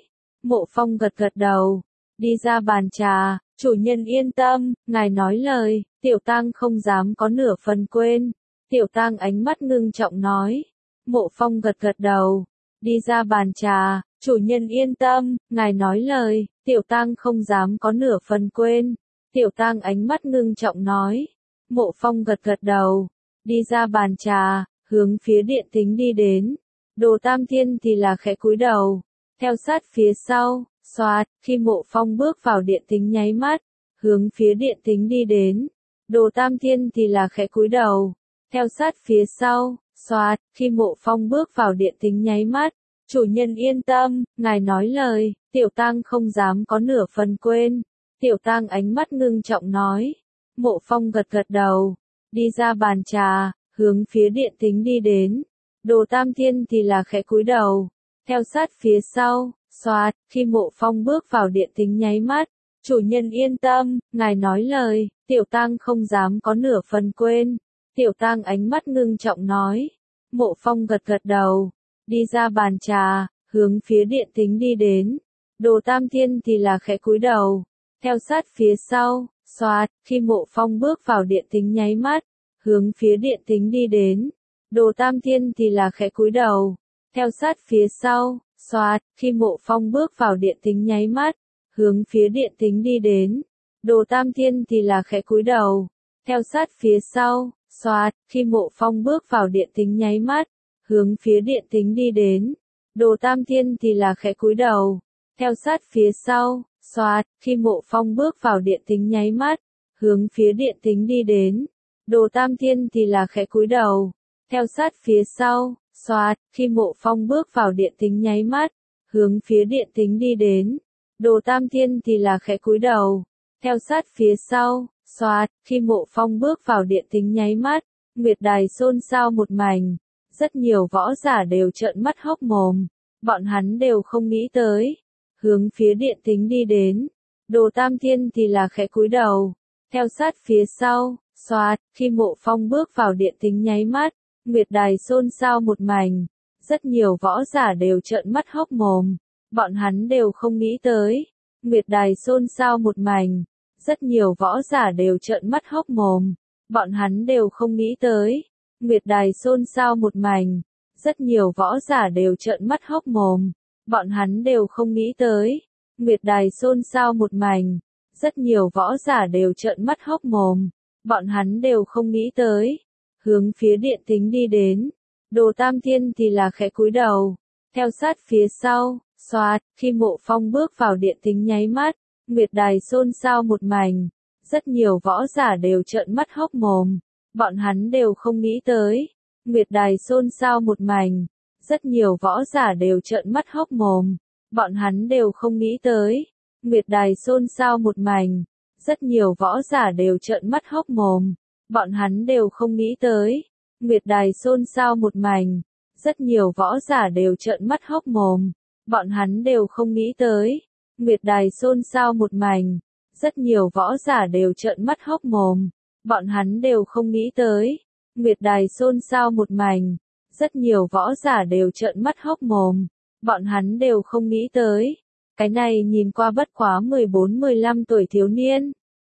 Mộ Phong gật gật đầu, đi ra bàn trà, chủ nhân yên tâm, ngài nói lời, Tiểu Tang không dám có nửa phần quên. Tiểu Tang ánh mắt ngưng trọng nói. Mộ Phong gật gật đầu, đi ra bàn trà, chủ nhân yên tâm, ngài nói lời, Tiểu Tang không dám có nửa phần quên. Tiểu Tang ánh mắt ngưng trọng nói. Mộ Phong gật gật đầu, đi ra bàn trà, hướng phía điện thính đi đến. Đồ Tam Thiên thì là khẽ cúi đầu, theo sát phía sau, xoạt, khi Mộ Phong bước vào điện thính nháy mắt, hướng phía điện thính đi đến. Đồ Tam Thiên thì là khẽ cúi đầu, theo sát phía sau, xoạt, khi Mộ Phong bước vào điện thính nháy mắt, chủ nhân yên tâm, ngài nói lời, Tiểu Tang không dám có nửa phần quên. Tiểu Tang ánh mắt ngưng trọng nói. Mộ Phong gật gật đầu, đi ra bàn trà, hướng phía điện thính đi đến. Đồ Tam Thiên thì là khẽ cúi đầu, theo sát phía sau, xoạt, khi Mộ Phong bước vào điện thính nháy mắt, chủ nhân yên tâm, ngài nói lời, Tiểu Tang không dám có nửa phần quên. Tiểu Tang ánh mắt ngưng trọng nói. Mộ Phong gật gật đầu, đi ra bàn trà, hướng phía điện thính đi đến. Đồ Tam Thiên thì là khẽ cúi đầu, theo sát phía sau, xoạt, khi Mộ Phong bước vào điện thính nháy mắt, hướng phía điện thính đi đến. Đồ Tam Thiên thì là khẽ cúi đầu, theo sát phía sau, xoạt, khi Mộ Phong bước vào điện thính nháy mắt, hướng phía điện thính đi đến. Đồ Tam Thiên thì là khẽ cúi đầu, theo sát phía sau, xoạt, khi Mộ Phong bước vào điện thính nháy mắt, hướng phía điện thính đi đến. Đồ Tam Thiên thì là khẽ cúi đầu, theo sát phía sau, xoạt, khi Mộ Phong bước vào điện thính nháy mắt, hướng phía điện thính đi đến. Đồ Tam Thiên thì là khẽ cúi đầu, theo sát phía sau, xoạt, khi Mộ Phong bước vào điện thính nháy mắt, hướng phía điện thính đi đến. Đồ Tam Thiên thì là khẽ cúi đầu, theo sát phía sau, xoạt, khi Mộ Phong bước vào điện thính nháy mắt, Nguyệt Đài xôn xao một mảnh, rất nhiều võ giả đều trợn mắt hốc mồm, bọn hắn đều không nghĩ tới, hướng phía điện thính đi đến. Đồ Tam Thiên thì là khẽ cúi đầu, theo sát phía sau, xoạt, khi Mộ Phong bước vào điện thính nháy mắt, Nguyệt Đài xôn xao một mảnh, rất nhiều võ giả đều trợn mắt hốc mồm, bọn hắn đều không nghĩ tới, Nguyệt Đài xôn xao một mảnh, rất nhiều võ giả đều trợn mắt hốc mồm, bọn hắn đều không nghĩ tới, Nguyệt Đài xôn xao một mảnh, rất nhiều võ giả đều trợn mắt hốc mồm, bọn hắn đều không nghĩ tới, Nguyệt Đài xôn xao một mảnh, rất nhiều võ giả đều trợn mắt hốc mồm, bọn hắn đều không nghĩ tới, hướng phía điện thính đi đến. Đồ Tam Thiên thì là khẽ cúi đầu, theo sát phía sau, xoạt, khi Mộ Phong bước vào điện thính nháy mắt, Nguyệt Đài xôn xao một mảnh, rất nhiều võ giả đều trợn mắt hốc mồm, bọn hắn đều không nghĩ tới, Nguyệt Đài xôn xao một mảnh, rất nhiều võ giả đều trợn mắt hốc mồm, bọn hắn đều không nghĩ tới, Nguyệt Đài xôn xao một mảnh, rất nhiều võ giả đều trợn mắt hốc mồm, bọn hắn đều không nghĩ tới, Nguyệt Đài xôn xao một mảnh, rất nhiều võ giả đều trợn mắt hốc mồm, bọn hắn đều không nghĩ tới, Nguyệt Đài xôn xao một mảnh, rất nhiều võ giả đều trợn mắt hốc mồm, bọn hắn đều không nghĩ tới, Nguyệt Đài xôn xao một mảnh, rất nhiều võ giả đều trợn mắt hốc mồm, bọn hắn đều không nghĩ tới, cái này nhìn qua bất quá 14-15 tuổi thiếu niên,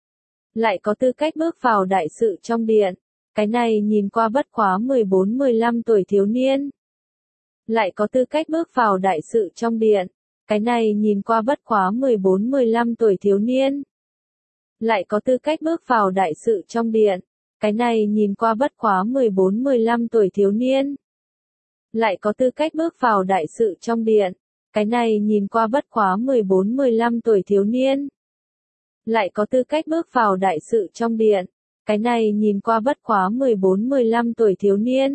lại có tư cách bước vào đại sự trong điện, cái này nhìn qua bất quá 14-15 tuổi thiếu niên, lại có tư cách bước vào đại sự trong điện, cái này nhìn qua bất quá 14-15 tuổi thiếu niên, lại có tư cách bước vào đại sự trong điện, cái này nhìn qua bất quá 14-15 tuổi thiếu niên, lại có tư cách bước vào đại sự trong điện, cái này nhìn qua bất quá 14-15 tuổi thiếu niên, lại có tư cách bước vào đại sự trong điện, cái này nhìn qua bất quá 14-15 tuổi thiếu niên,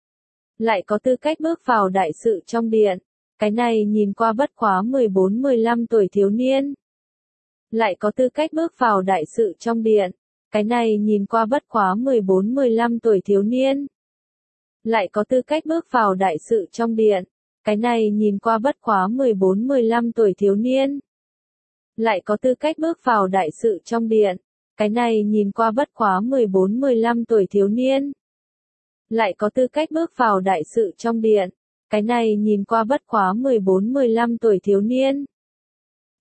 lại có tư cách bước vào đại sự trong điện, cái này nhìn qua bất quá 14-15 tuổi thiếu niên, lại có tư cách bước vào đại sự trong điện, cái này nhìn qua bất quá 14-15 tuổi thiếu niên, lại có tư cách bước vào đại sự trong điện, cái này nhìn qua bất quá 14-15 tuổi thiếu niên, lại có tư cách bước vào đại sự trong điện, cái này nhìn qua bất quá 14-15 tuổi thiếu niên, lại có tư cách bước vào đại sự trong điện, cái này nhìn qua bất quá 14-15 tuổi thiếu niên,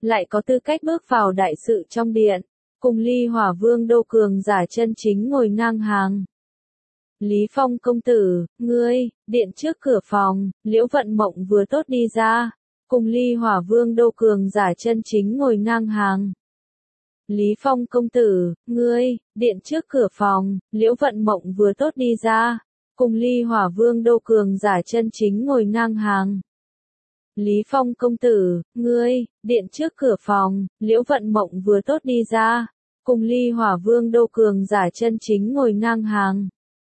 lại có tư cách bước vào đại sự trong điện, cùng Ly Hỏa Vương đô cường giả chân chính ngồi ngang hàng. Lý Phong công tử, ngươi, điện trước cửa phòng, Liễu Vận Mộng vừa tốt đi ra, cùng Ly Hỏa Vương đô cường giả chân chính ngồi ngang hàng. Lý Phong công tử, ngươi, điện trước cửa phòng, Liễu Vận Mộng vừa tốt đi ra, cùng Ly Hỏa Vương đô cường giả chân chính ngồi ngang hàng. Lý Phong công tử, ngươi, điện trước cửa phòng, Liễu Vận Mộng vừa tốt đi ra, cùng Ly Hỏa Vương đô cường giả chân chính ngồi ngang hàng.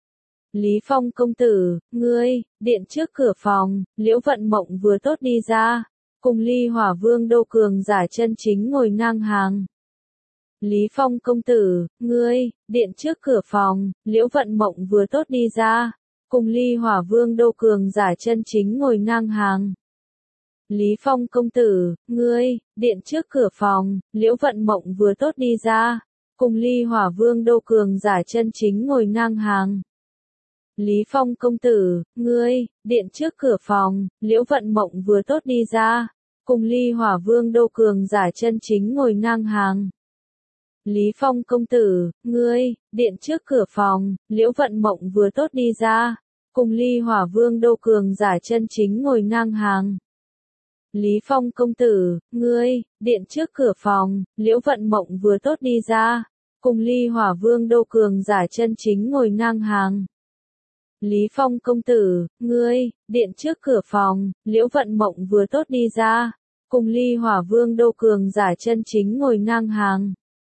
Lý Phong công tử, ngươi, điện trước cửa phòng, Liễu Vận Mộng vừa tốt đi ra, cùng Ly Hỏa Vương đô cường giả chân chính ngồi ngang hàng. Lý Phong công tử, ngươi, điện trước cửa phòng, Liễu Vận Mộng vừa tốt đi ra, cùng Ly Hỏa Vương đô cường giả chân chính ngồi ngang hàng. Lý Phong công tử, ngươi, điện trước cửa phòng, Liễu Vận Mộng vừa tốt đi ra, cùng Ly Hỏa Vương đô cường giả chân chính ngồi ngang hàng. Lý Phong công tử, ngươi, điện trước cửa phòng, Liễu Vận Mộng vừa tốt đi ra, cùng Ly Hỏa Vương đô cường giả chân chính ngồi ngang hàng. Lý Phong công tử, ngươi, điện trước cửa phòng, Liễu Vận Mộng vừa tốt đi ra, cùng Ly Hỏa Vương đô cường giả chân chính ngồi ngang hàng. Lý Phong công tử, ngươi, điện trước cửa phòng, Liễu Vận Mộng vừa tốt đi ra, cùng Ly Hỏa Vương đô cường giả chân chính ngồi ngang hàng. Lý Phong công tử, ngươi, điện trước cửa phòng, Liễu Vận Mộng vừa tốt đi ra, cùng Ly Hỏa Vương đô cường giả chân chính ngồi ngang hàng.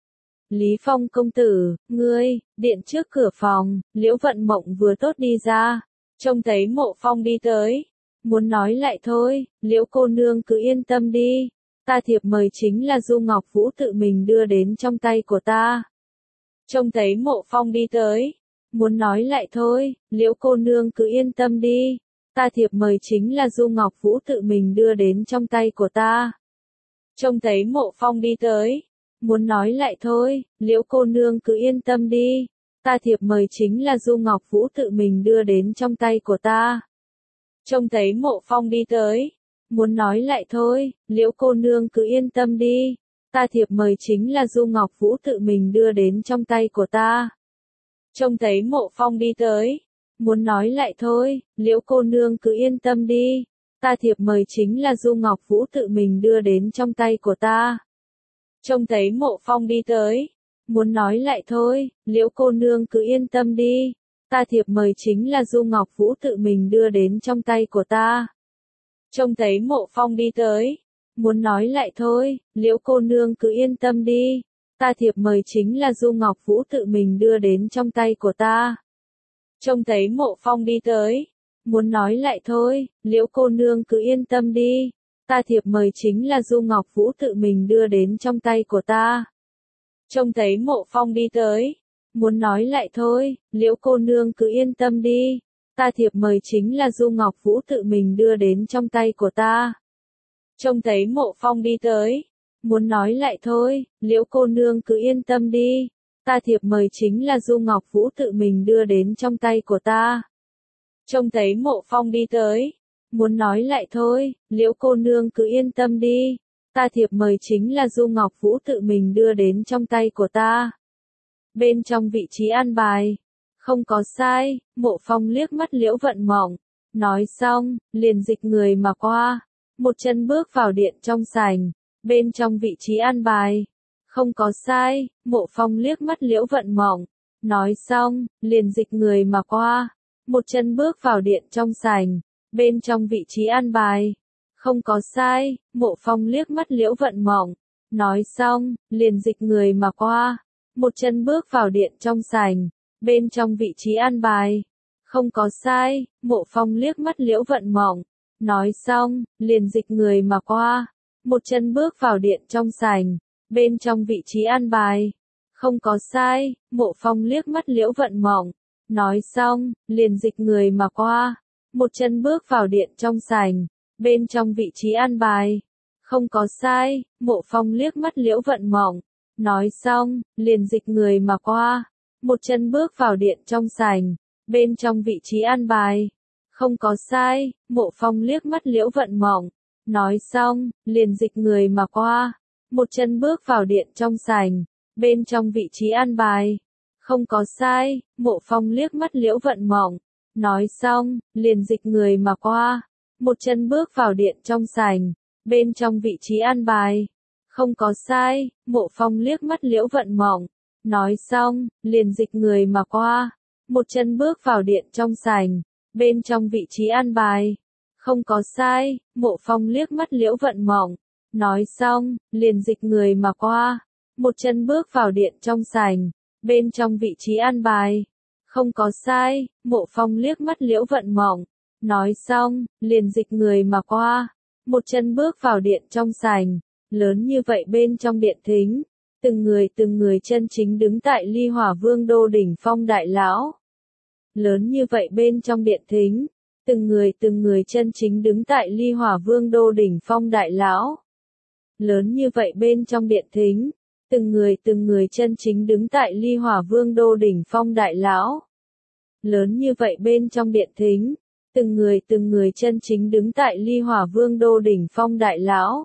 Lý Phong công tử, ngươi, điện trước cửa phòng, Liễu Vận Mộng vừa tốt đi ra, trông thấy Mộ Phong đi tới, muốn nói lại thôi, Liễu cô nương cứ yên tâm đi, ta thiệp mời chính là Du Ngọc Vũ tự mình đưa đến trong tay của ta. Trông thấy Mộ Phong đi tới, muốn nói lại thôi, Liễu cô nương cứ yên tâm đi, ta thiệp mời chính là Du Ngọc Vũ tự mình đưa đến trong tay của ta. Trông thấy Mộ Phong đi tới, muốn nói lại thôi, Liễu cô nương cứ yên tâm đi, ta thiệp mời chính là Du Ngọc Vũ tự mình đưa đến trong tay của ta. Trông thấy Mộ Phong đi tới, muốn nói lại thôi, Liễu cô nương cứ yên tâm đi, ta thiệp mời chính là Du Ngọc Vũ tự mình đưa đến trong tay của ta. Trông thấy Mộ Phong đi tới, muốn nói lại thôi, Liễu cô nương cứ yên tâm đi, ta thiệp mời chính là Du Ngọc Vũ tự mình đưa đến trong tay của ta. Trông thấy Mộ Phong đi tới, muốn nói lại thôi, Liễu cô nương cứ yên tâm đi, ta thiệp mời chính là Du Ngọc Vũ tự mình đưa đến trong tay của ta. Trông thấy Mộ Phong đi tới, muốn nói lại thôi, Liễu cô nương cứ yên tâm đi, ta thiệp mời chính là Du Ngọc Vũ tự mình đưa đến trong tay của ta. Trông thấy Mộ Phong đi tới, muốn nói lại thôi, Liễu cô nương cứ yên tâm đi, ta thiệp mời chính là Du Ngọc Vũ tự mình đưa đến trong tay của ta. Trông thấy Mộ Phong đi tới, muốn nói lại thôi, Liễu cô nương cứ yên tâm đi, ta thiệp mời chính là Du Ngọc Vũ tự mình đưa đến trong tay của ta. Trông thấy Mộ Phong đi tới, muốn nói lại thôi, Liễu cô nương cứ yên tâm đi, ta thiệp mời chính là Du Ngọc Vũ tự mình đưa đến trong tay của ta. Trông thấy Mộ Phong đi tới, muốn nói lại thôi, Liễu cô nương cứ yên tâm đi, ta thiệp mời chính là Du Ngọc Vũ tự mình đưa đến trong tay của ta. Bên trong vị trí an bài, không có sai, Mộ Phong liếc mắt Liễu Vận Mộng, nói xong, liền dịch người mà qua, một chân bước vào điện trong sảnh, bên trong vị trí an bài, không có sai, Mộ Phong liếc mắt Liễu Vận Mộng, nói xong, liền dịch người mà qua, một chân bước vào điện trong sảnh, bên trong vị trí an bài, không có sai, Mộ Phong liếc mắt Liễu Vận Mộng, nói xong, liền dịch người mà qua, một chân bước vào điện trong sảnh, bên trong vị trí an bài, không có sai, Mộ Phong liếc mắt Liễu Vận Mộng, nói xong, liền dịch người mà qua, một chân bước vào điện trong sảnh, bên trong vị trí an bài, không có sai, Mộ Phong liếc mắt Liễu Vận Mộng, nói xong, liền dịch người mà qua, một chân bước vào điện trong sảnh, bên trong vị trí an bài, không có sai, Mộ Phong liếc mắt Liễu Vận Mộng, nói xong, liền dịch người mà qua, một chân bước vào điện trong sảnh, bên trong vị trí an bài, không có sai, Mộ Phong liếc mắt Liễu Vận Mộng, nói xong, liền dịch người mà qua, một chân bước vào điện trong sảnh, bên trong vị trí an bài. Không có sai, Mộ Phong liếc mắt Liễu Vận Mộng, nói xong, liền dịch người mà qua. Một chân bước vào điện trong sảnh, bên trong vị trí an bài. Không có sai, Mộ Phong liếc mắt Liễu Vận Mộng, nói xong, liền dịch người mà qua. Một chân bước vào điện trong sảnh, bên trong vị trí an bài. Không có sai, Mộ Phong liếc mắt Liễu Vận Mộng, nói xong, liền dịch người mà qua. Một chân bước vào điện trong sảnh, bên trong vị trí an bài. Không có sai, Mộ Phong liếc mắt Liễu Vận Mộng, nói xong, liền dịch người mà qua. Một chân bước vào điện trong sảnh, lớn như vậy bên trong điện thính. Từng người chân chính đứng tại Ly Hỏa Vương đô đỉnh phong đại lão. Lớn như vậy bên trong điện thính. Từng người chân chính đứng tại Ly Hỏa Vương đô đỉnh phong đại lão. Lớn như vậy bên trong điện thính. Từng người chân chính đứng tại Ly Hỏa Vương đô đỉnh phong đại lão. Lớn như vậy bên trong điện thính. Từng người chân chính đứng tại Ly Hỏa Vương đô đỉnh phong đại lão.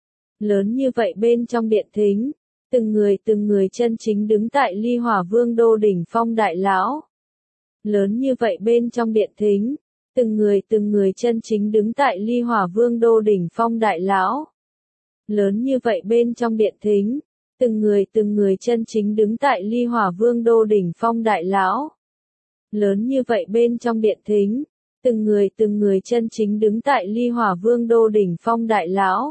Lớn như vậy bên trong điện thính. Từng người chân chính đứng tại Ly Hỏa Vương đô đỉnh phong đại lão. Lớn như vậy bên trong điện thính. Từng người chân chính đứng tại Ly Hỏa Vương đô đỉnh phong đại lão. Lớn như vậy bên trong điện thính. Từng người chân chính đứng tại Ly Hỏa Vương đô đỉnh phong đại lão. Lớn như vậy bên trong điện thính. Từng người chân chính đứng tại Ly Hỏa Vương đô đỉnh phong đại lão.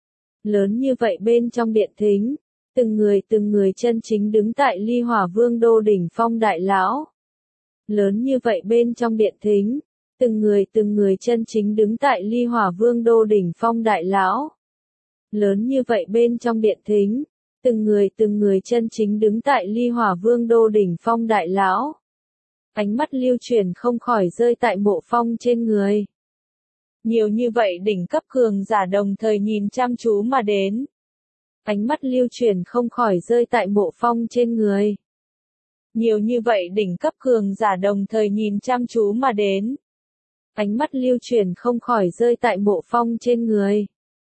Lớn như vậy bên trong điện thính. Từng người chân chính đứng tại Ly Hỏa Vương đô đỉnh phong đại lão. Lớn như vậy bên trong điện thính. Từng người chân chính đứng tại Ly Hỏa Vương đô đỉnh phong đại lão. Lớn như vậy bên trong điện thính. Từng người chân chính đứng tại Ly Hỏa Vương đô đỉnh phong đại lão. Ánh mắt Lưu Truyền không khỏi rơi tại Mộ Phong trên người. Nhiều như vậy đỉnh cấp cường giả đồng thời nhìn chăm chú mà đến. Ánh mắt Lưu Truyền không khỏi rơi tại Mộ Phong trên người. Nhiều như vậy đỉnh cấp cường giả đồng thời nhìn chăm chú mà đến. Ánh mắt Lưu Truyền không khỏi rơi tại Mộ Phong trên người.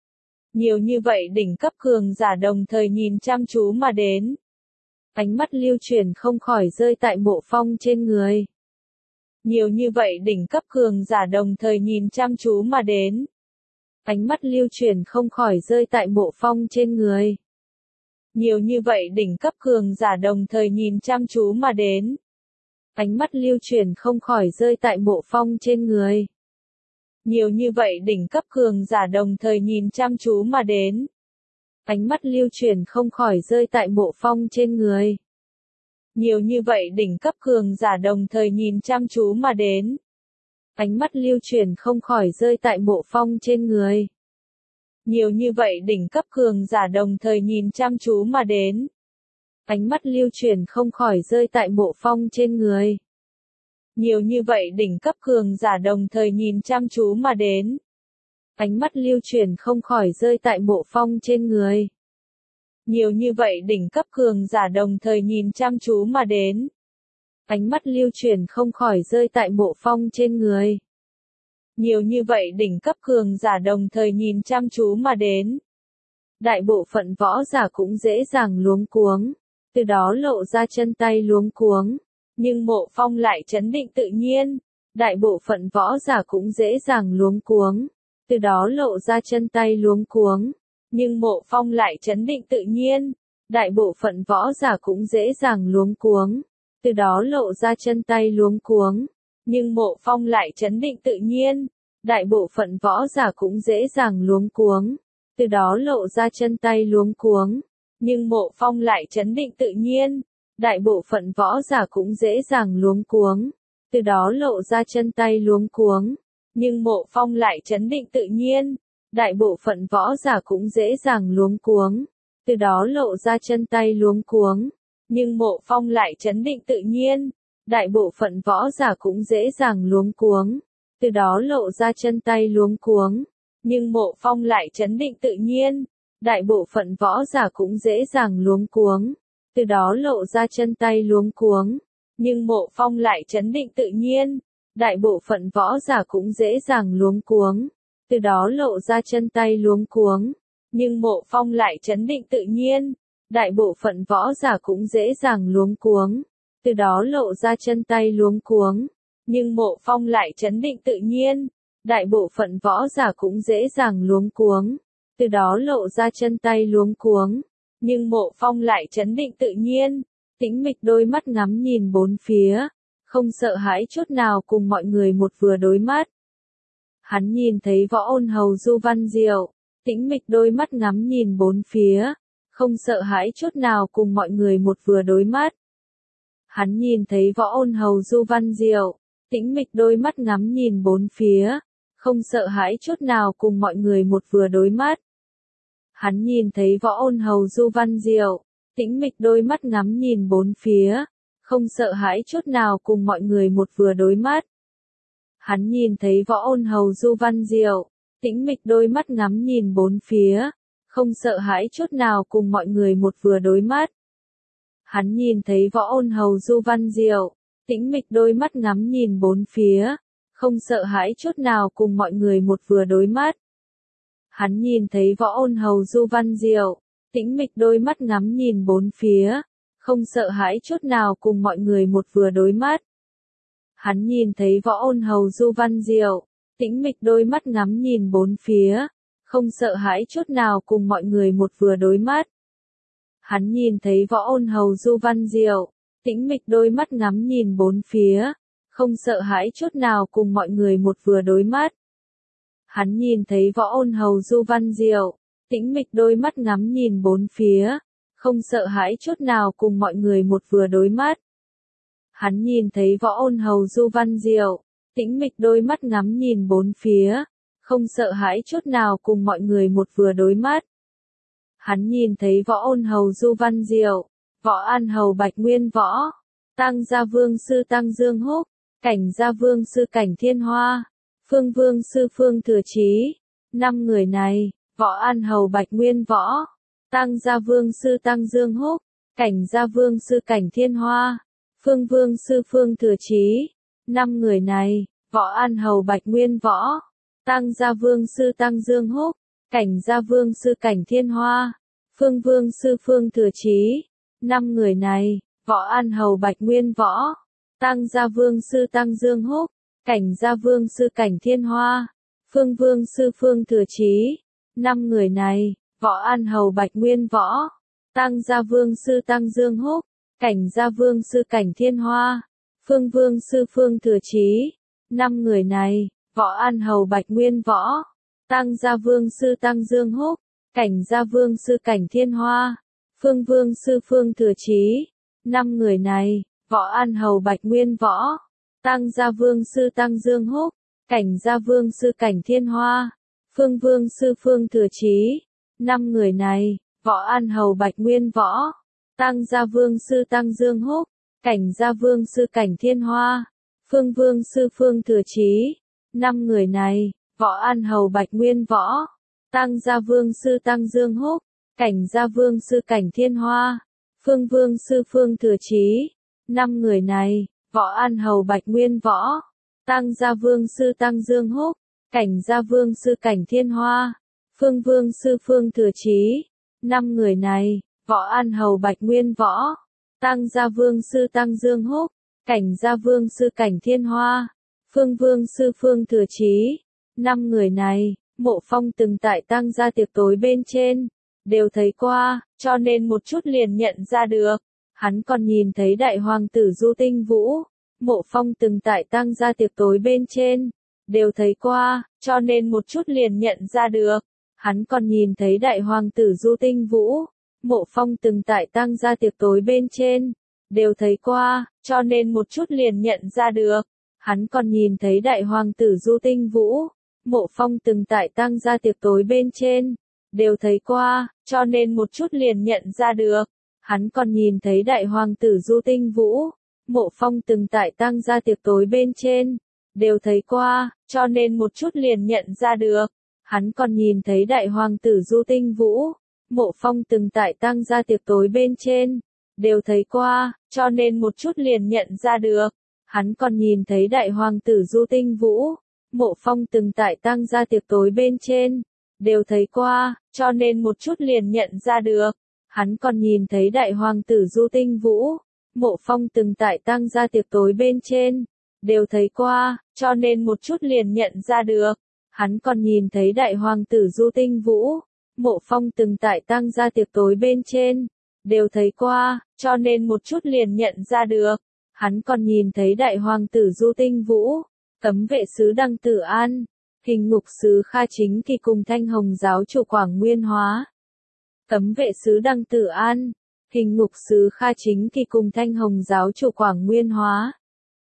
Nhiều như vậy đỉnh cấp cường giả đồng thời nhìn chăm chú mà đến. Ánh mắt Lưu Truyền không khỏi rơi tại Mộ Phong trên người. Nhiều như vậy đỉnh cấp cường giả đồng thời nhìn chăm chú mà đến. Ánh mắt Lưu Truyền không khỏi rơi tại Mộ Phong trên người. Nhiều như vậy đỉnh cấp cường giả đồng thời nhìn chăm chú mà đến. Ánh mắt Lưu Truyền không khỏi rơi tại Mộ Phong trên người. Nhiều như vậy đỉnh cấp cường giả đồng thời nhìn chăm chú mà đến. Ánh mắt Lưu Truyền không khỏi rơi tại Mộ Phong trên người. Nhiều như vậy đỉnh cấp cường giả đồng thời nhìn chăm chú mà đến. Ánh mắt Lưu Truyền không khỏi rơi tại Mộ Phong trên người. Nhiều như vậy đỉnh cấp cường giả đồng thời nhìn chăm chú mà đến. Ánh mắt Lưu Truyền không khỏi rơi tại Mộ Phong trên người. Nhiều như vậy đỉnh cấp cường giả đồng thời nhìn chăm chú mà đến. Ánh mắt Lưu Truyền không khỏi rơi tại Mộ Phong trên người. Nhiều như vậy đỉnh cấp cường giả đồng thời nhìn chăm chú mà đến. Ánh mắt Lưu Truyền không khỏi rơi tại Mộ Phong trên người. Nhiều như vậy đỉnh cấp cường giả đồng thời nhìn chăm chú mà đến. Đại bộ phận võ giả cũng dễ dàng luống cuống, từ đó lộ ra chân tay luống cuống. Nhưng Mộ Phong lại trấn định tự nhiên. Đại bộ phận võ giả cũng dễ dàng luống cuống, từ đó lộ ra chân tay luống cuống. Nhưng Mộ Phong lại trấn định tự nhiên. Đại bộ phận võ giả cũng dễ dàng luống cuống, từ đó lộ ra chân tay luống cuống. Nhưng Mộ Phong lại trấn định tự nhiên. Đại bộ phận võ giả cũng dễ dàng luống cuống, từ đó lộ ra chân tay luống cuống. Nhưng Mộ Phong lại trấn định tự nhiên. Đại bộ phận võ giả cũng dễ dàng luống cuống, từ đó lộ ra chân tay luống cuống. Nhưng Mộ Phong lại trấn định tự nhiên. Đại bộ phận võ giả cũng dễ dàng luống cuống, từ đó lộ ra chân tay luống cuống. Nhưng Mộ Phong lại trấn định tự nhiên. Đại bộ phận võ giả cũng dễ dàng luống cuống, từ đó lộ ra chân tay luống cuống. Nhưng Mộ Phong lại trấn định tự nhiên. Đại bộ phận võ giả cũng dễ dàng luống cuống, từ đó lộ ra chân tay luống cuống. Nhưng Mộ Phong lại trấn định tự nhiên. Đại bộ phận võ giả cũng dễ dàng luống cuống, từ đó lộ ra chân tay luống cuống. nhưng Mộ Phong lại trấn định tự nhiên. Đại bộ phận võ giả cũng dễ dàng luống cuống, từ đó lộ ra chân tay luống cuống, nhưng Mộ Phong lại trấn định tự nhiên. Đại bộ phận võ giả cũng dễ dàng luống cuống, từ đó lộ ra chân tay luống cuống, nhưng Mộ Phong lại trấn định tự nhiên, tĩnh mịch đôi mắt ngắm nhìn bốn phía, không sợ hãi chút nào cùng mọi người một vừa đối mắt. Hắn nhìn thấy Võ Ôn Hầu Du Văn Diệu, tĩnh mịch đôi mắt ngắm nhìn bốn phía, không sợ hãi chút nào cùng mọi người một vừa đối mắt. Hắn nhìn thấy Võ Ôn Hầu Du Văn Diệu, tĩnh mịch đôi mắt ngắm nhìn bốn phía, không sợ hãi chút nào cùng mọi người một vừa đối mắt. Hắn nhìn thấy Võ Ôn Hầu Du Văn Diệu, tĩnh mịch đôi mắt ngắm nhìn bốn phía, không sợ hãi chút nào cùng mọi người một vừa đối mắt. Hắn nhìn thấy Võ Ôn Hầu Du Văn Diệu, tĩnh mịch đôi mắt ngắm nhìn bốn phía, không sợ hãi chút nào cùng mọi người một vừa đối mắt. Hắn nhìn thấy Võ Ôn Hầu Du Văn Diệu, tĩnh mịch đôi mắt ngắm nhìn bốn phía, không sợ hãi chút nào cùng mọi người một vừa đối mắt. Hắn nhìn thấy Võ Ôn Hầu Du Văn Diệu, tĩnh mịch đôi mắt ngắm nhìn bốn phía, không sợ hãi chút nào cùng mọi người một vừa đối mắt. Hắn nhìn thấy Võ Ôn Hầu Du Văn Diệu, tĩnh mịch đôi mắt ngắm nhìn bốn phía, không sợ hãi chút nào cùng mọi người một vừa đối mắt. Hắn nhìn thấy Võ Ôn Hầu Du Văn Diệu, tĩnh mịch đôi mắt ngắm nhìn bốn phía, không sợ hãi chút nào cùng mọi người một vừa đối mắt. Hắn nhìn thấy Võ Ôn Hầu Du Văn Diệu, tĩnh mịch đôi mắt ngắm nhìn bốn phía, không sợ hãi chút nào cùng mọi người một vừa đối mắt. Hắn nhìn thấy Võ Ôn Hầu Du Văn Diệu, tĩnh mịch đôi mắt ngắm nhìn bốn phía, không sợ hãi chút nào cùng mọi người một vừa đối mắt. Hắn nhìn thấy Võ Ôn Hầu Du Văn Diệu, Võ An Hầu Bạch Nguyên Võ, Tăng Gia Vương Sư Tăng Dương Húc, Cảnh Gia Vương Sư Cảnh Thiên Hoa, Phương Vương Sư Phương Thừa Chí. 5 người này, Võ An Hầu Bạch Nguyên Võ, Tăng Gia Vương Sư Tăng Dương Húc, Cảnh Gia Vương Sư Cảnh Thiên Hoa, Phương Vương Sư Phương Thừa Chí. 5 người này, Võ An Hầu Bạch Nguyên Võ, Tăng Gia Vương Sư Tăng Dương Húc, Cảnh Gia Vương Sư Cảnh Thiên Hoa, Phương Vương Sư Phương Thừa Chí. 5 người này, Võ An Hầu Bạch Nguyên Võ, Tăng Gia Vương Sư Tăng Dương Húc, Cảnh Gia Vương Sư Cảnh Thiên Hoa, Phương Vương Sư Phương Thừa Chí. 5 người này, Võ An Hầu Bạch Nguyên Võ, Tăng Gia Vương Sư Tăng Dương Húc, Cảnh Gia Vương Sư Cảnh Thiên Hoa, Phương Vương Sư Phương Thừa Chí. 5 người này, Võ An Hầu Bạch Nguyên Võ, Tăng Gia Vương Sư Tăng Dương Húc, Cảnh Gia Vương Sư Cảnh Thiên Hoa, Phương Vương Sư Phương Thừa Chí. 5 người này, Võ An Hầu Bạch Nguyên Võ, Tăng Gia Vương Sư Tăng Dương Húc, Cảnh Gia Vương Sư Cảnh Thiên Hoa, Phương Vương Sư Phương Thừa Chí. 5 người này, Võ An Hầu Bạch Nguyên Võ, Tăng Gia Vương Sư Tăng Dương Húc, Cảnh Gia Vương Sư Cảnh Thiên Hoa, Phương Vương Sư Phương Thừa Chí. 5 người này, Võ An Hầu Bạch Nguyên Võ, Tăng Gia Vương Sư Tăng Dương Húc, Cảnh Gia Vương Sư Cảnh Thiên Hoa, Phương Vương Sư Phương Thừa Chí. 5 người này, Võ An Hầu Bạch Nguyên Võ, Tăng Gia Vương Sư Tăng Dương Húc, Cảnh Gia Vương Sư Cảnh Thiên Hoa, Phương Vương Sư Phương Thừa Chí. 5 người này, Võ An Hầu Bạch Nguyên Võ, Tăng Gia Vương Sư Tăng Dương Húc, Cảnh Gia Vương Sư Cảnh Thiên Hoa, Phương Vương Sư Phương Thừa Chí. 5 người này, Mộ Phong từng tại Tăng Gia tiệc tối bên trên, đều thấy qua, cho nên một chút liền nhận ra được. Hắn còn nhìn thấy đại hoàng tử Du Tinh Vũ, Mộ Phong từng tại Tăng Gia tiệc tối bên trên, đều thấy qua, cho nên một chút liền nhận ra được. Hắn còn nhìn thấy đại hoàng tử Du Tinh Vũ, Mộ Phong từng tại Tăng Gia tiệc tối bên trên, đều thấy qua, cho nên một chút liền nhận ra được. Hắn còn nhìn thấy đại hoàng tử Du Tinh Vũ, Mộ Phong từng tại Tăng Gia tiệc tối bên trên, đều thấy qua, cho nên một chút liền nhận ra được. Hắn còn nhìn thấy đại hoàng tử Du Tinh Vũ, Mộ Phong từng tại Tăng Gia tiệc tối bên trên, đều thấy qua, cho nên một chút liền nhận ra được. Hắn còn nhìn thấy đại hoàng tử Du Tinh Vũ, Mộ Phong từng tại Tăng Gia tiệc tối bên trên, đều thấy qua, cho nên một chút liền nhận ra được. Hắn còn nhìn thấy đại hoàng tử Du Tinh Vũ, Mộ Phong từng tại Tăng Gia tiệc tối bên trên, đều thấy qua, cho nên một chút liền nhận ra được. Hắn còn nhìn thấy đại hoàng tử Du Tinh Vũ, Mộ Phong từng tại tang gia tiệc tối bên trên, đều thấy qua, cho nên một chút liền nhận ra được. Hắn còn nhìn thấy đại hoàng tử Du Tinh Vũ, Mộ Phong từng tại tang gia tiệc tối bên trên, đều thấy qua, cho nên một chút liền nhận ra được. Hắn còn nhìn thấy đại hoàng tử Du Tinh Vũ, cấm vệ sứ Đăng Tử An, hình ngục sứ Kha Chính Kỳ cùng Thanh Hồng giáo chủ Quảng Nguyên Hóa. Cấm vệ sứ Đăng Tử An, hình ngục sứ Kha Chính Kỳ cùng Thanh Hồng giáo chủ Quảng Nguyên Hóa.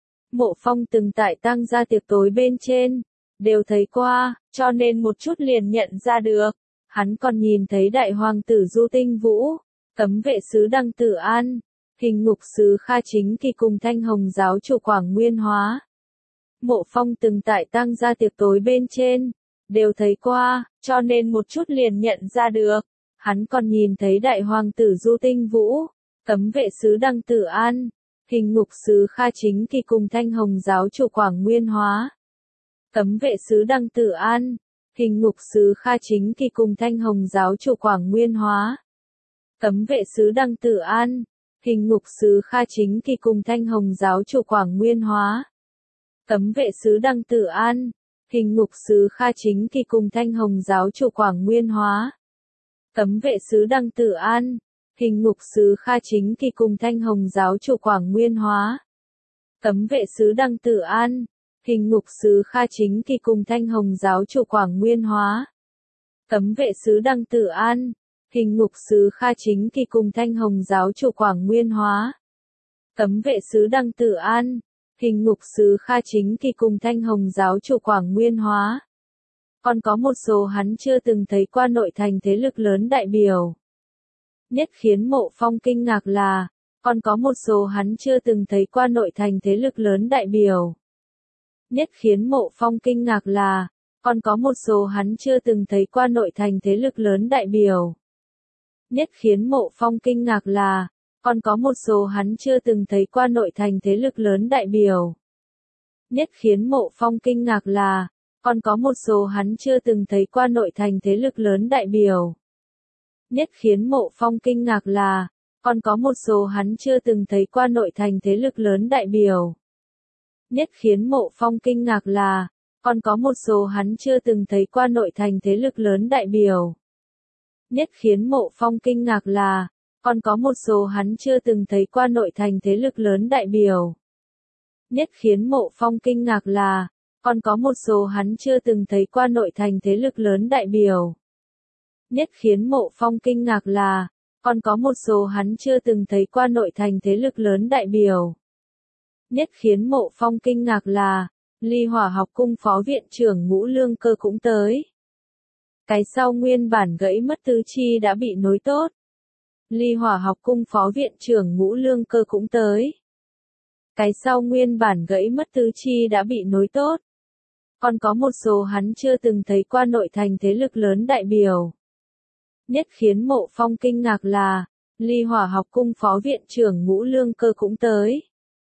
Mộ Phong từng tại tang gia tiệc tối bên trên, đều thấy qua, cho nên một chút liền nhận ra được. Hắn còn nhìn thấy đại hoàng tử Du Tinh Vũ, cấm vệ sứ Đăng Tử An, hình ngục sứ Kha Chính Kỳ cùng Thanh Hồng giáo chủ Quảng Nguyên Hóa. Mộ Phong từng tại tang gia tiệc tối bên trên, đều thấy qua, cho nên một chút liền nhận ra được. Hắn còn nhìn thấy đại hoàng tử Du Tinh Vũ, cấm vệ sứ Đăng Tử An, hình ngục sứ Kha Chính Kỳ cùng Thanh Hồng giáo chủ Quảng Nguyên Hóa. Cấm vệ sứ Đăng Tử An, hình ngục sứ Kha Chính Kỳ cùng Thanh Hồng giáo chủ Quảng Nguyên Hóa. Cấm vệ sứ Đăng Tử An, hình ngục sứ Kha Chính Kỳ cùng Thanh Hồng giáo chủ Quảng Nguyên Hóa. Cấm vệ sứ Đăng Tử An, hình ngục sứ Kha Chính Kỳ cùng Thanh Hồng giáo chủ Quảng Nguyên Hóa. Cấm vệ sứ Đăng Tử An, hình ngục sứ Kha Chính Kỳ cùng Thanh Hồng giáo chủ Quảng Nguyên Hóa. Cấm vệ sứ Đăng Tử An, hình ngục sứ Kha Chính Kỳ cùng Thanh Hồng giáo chủ Quảng Nguyên Hóa. Cấm vệ sứ Đăng Tử An, hình ngục sứ Kha Chính Kỳ cùng Thanh Hồng giáo chủ Quảng Nguyên Hóa. Cấm vệ sứ Đăng Tử An, hình ngục sứ Kha Chính Kỳ cùng Thanh Hồng giáo chủ Quảng Nguyên Hóa. Còn có một số hắn chưa từng thấy qua nội thành thế lực lớn đại biểu. Nhất khiến Mộ Phong kinh ngạc là, còn có một số hắn chưa từng thấy qua nội thành thế lực lớn đại biểu. Nhất khiến Mộ Phong kinh ngạc là, còn có một số hắn chưa từng thấy qua nội thành thế lực lớn đại biểu. Nhất khiến Mộ Phong kinh ngạc là, còn có một số hắn chưa từng thấy qua nội thành thế lực lớn đại biểu. Nhất khiến Mộ Phong kinh ngạc là, còn có một số hắn chưa từng thấy qua nội thành thế lực lớn đại biểu. Nhất khiến Mộ Phong kinh ngạc là, còn có một số hắn chưa từng thấy qua nội thành thế lực lớn đại biểu. Nhất khiến Mộ Phong kinh ngạc là, còn có một số hắn chưa từng thấy qua nội thành thế lực lớn đại biểu. Nhất khiến Mộ Phong kinh ngạc là, còn có một số hắn chưa từng thấy qua nội thành thế lực lớn đại biểu. Nhất khiến Mộ Phong kinh ngạc là, còn có một số hắn chưa từng thấy qua nội thành thế lực lớn đại biểu. Nhất khiến Mộ Phong kinh ngạc là, còn có một số hắn chưa từng thấy qua nội thành thế lực lớn đại biểu. Nhất khiến Mộ Phong kinh ngạc là, Ly Hỏa học cung phó viện trưởng Ngũ Lương Cơ cũng tới. Cái sau nguyên bản gãy mất tứ chi đã bị nối tốt. Ly Hỏa học cung phó viện trưởng Ngũ Lương Cơ cũng tới. Cái sau nguyên bản gãy mất tứ chi đã bị nối tốt. Còn có một số hắn chưa từng thấy qua nội thành thế lực lớn đại biểu. Nhất khiến Mộ Phong kinh ngạc là, Ly Hỏa học cung phó viện trưởng Ngũ Lương Cơ cũng tới.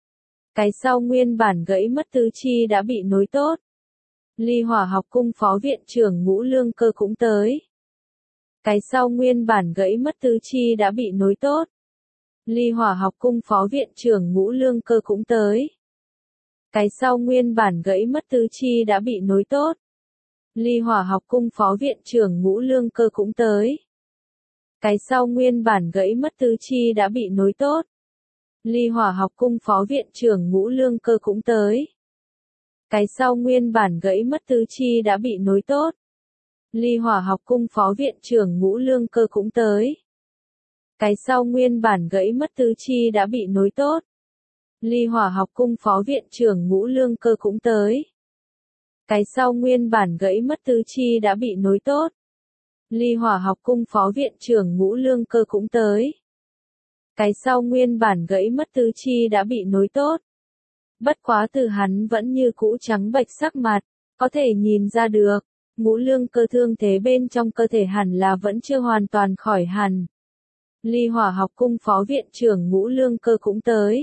Cái sau nguyên bản gãy mất tứ chi đã bị nối tốt. Ly Hỏa học cung phó viện trưởng Ngũ Lương Cơ cũng tới. Cái sau nguyên bản gãy mất tứ chi đã bị nối tốt. Ly Hỏa học cung phó viện trưởng Ngũ Lương Cơ cũng tới. Cái sau nguyên bản gãy mất tứ chi đã bị nối tốt. Ly Hỏa học cung phó viện trưởng Ngũ Lương Cơ cũng tới. Cái sau nguyên bản gãy mất tứ chi đã bị nối tốt. Ly Hỏa học cung phó viện trưởng Ngũ Lương Cơ cũng tới. Cái sau nguyên bản gãy mất tứ chi đã bị nối tốt. Ly Hỏa học cung phó viện trưởng Ngũ Lương Cơ cũng tới. Cái sau nguyên bản gãy mất tứ chi đã bị nối tốt. Ly Hỏa học cung phó viện trưởng Ngũ Lương Cơ cũng tới. Cái sau nguyên bản gãy mất tứ chi đã bị nối tốt. Ly Hỏa học cung phó viện trưởng Ngũ Lương Cơ cũng tới. Cái sau nguyên bản gãy mất tứ chi đã bị nối tốt. Bất quá từ hắn vẫn như cũ trắng bệch sắc mặt, có thể nhìn ra được, Ngũ Lương Cơ thương thế bên trong cơ thể hẳn là vẫn chưa hoàn toàn khỏi hẳn. Ly Hỏa học cung phó viện trưởng Ngũ Lương Cơ cũng tới.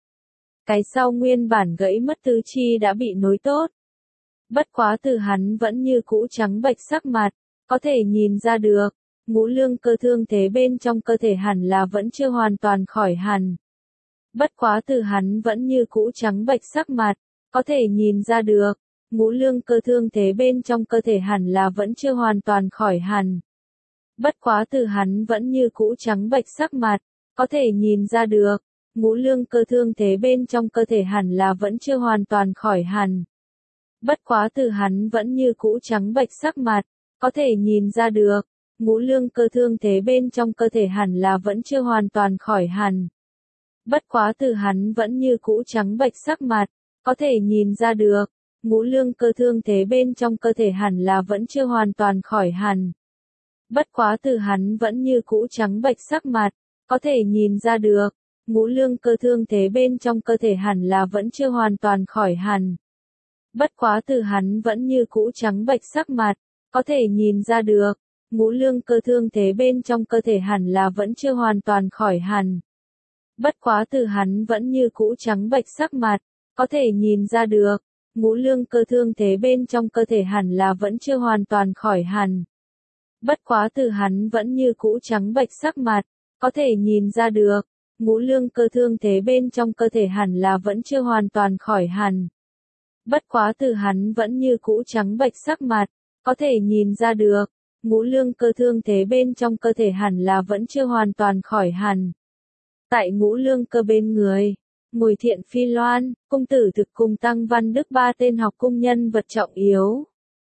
Cái sau nguyên bản gãy mất tứ chi đã bị nối tốt. Bất quá từ hắn vẫn như cũ trắng bệch sắc mặt, có thể nhìn ra được. Ngũ lương cơ thương thế bên trong cơ thể hẳn là vẫn chưa hoàn toàn khỏi hẳn. Bất quá từ hắn vẫn như cũ trắng bệch sắc mặt, có thể nhìn ra được. Ngũ lương cơ thương thế bên trong cơ thể hẳn là vẫn chưa hoàn toàn khỏi hẳn. Bất quá từ hắn vẫn như cũ trắng bệch sắc mặt, có thể nhìn ra được. Ngũ lương cơ thương thế bên trong cơ thể hẳn là vẫn chưa hoàn toàn khỏi hẳn. Bất quá từ hắn vẫn như cũ trắng bệch sắc mặt, có thể nhìn ra được. Ngũ lương cơ thương thế bên trong cơ thể hẳn là vẫn chưa hoàn toàn khỏi hẳn. Bất quá từ hắn vẫn như cũ trắng bệch sắc mặt, có thể nhìn ra được. Ngũ lương cơ thương thế bên trong cơ thể hẳn là vẫn chưa hoàn toàn khỏi hẳn. Bất quá từ hắn vẫn như cũ trắng bệch sắc mặt, có thể nhìn ra được. Ngũ lương cơ thương thế bên trong cơ thể hẳn là vẫn chưa hoàn toàn khỏi hẳn. Bất quá từ hắn vẫn như cũ trắng bệch sắc mặt, có thể nhìn ra được. Ngũ lương cơ thương thế bên trong cơ thể hẳn là vẫn chưa hoàn toàn khỏi hẳn. Bất quá từ hắn vẫn như cũ trắng bệch sắc mặt, có thể nhìn ra được. Ngũ lương cơ thương thế bên trong cơ thể hẳn là vẫn chưa hoàn toàn khỏi hẳn. Bất quá từ hắn vẫn như cũ trắng bệch sắc mặt, có thể nhìn ra được. Ngũ lương cơ thương thế bên trong cơ thể hẳn là vẫn chưa hoàn toàn khỏi hẳn. Bất quá từ hắn vẫn như cũ trắng bệch sắc mặt, có thể nhìn ra được. Ngũ lương cơ thương thế bên trong cơ thể hẳn là vẫn chưa hoàn toàn khỏi hẳn. Tại ngũ lương cơ bên người, Mùi Thiện Phi Loan, cung tử thực cùng Tăng Văn Đức ba tên học cung nhân vật trọng yếu.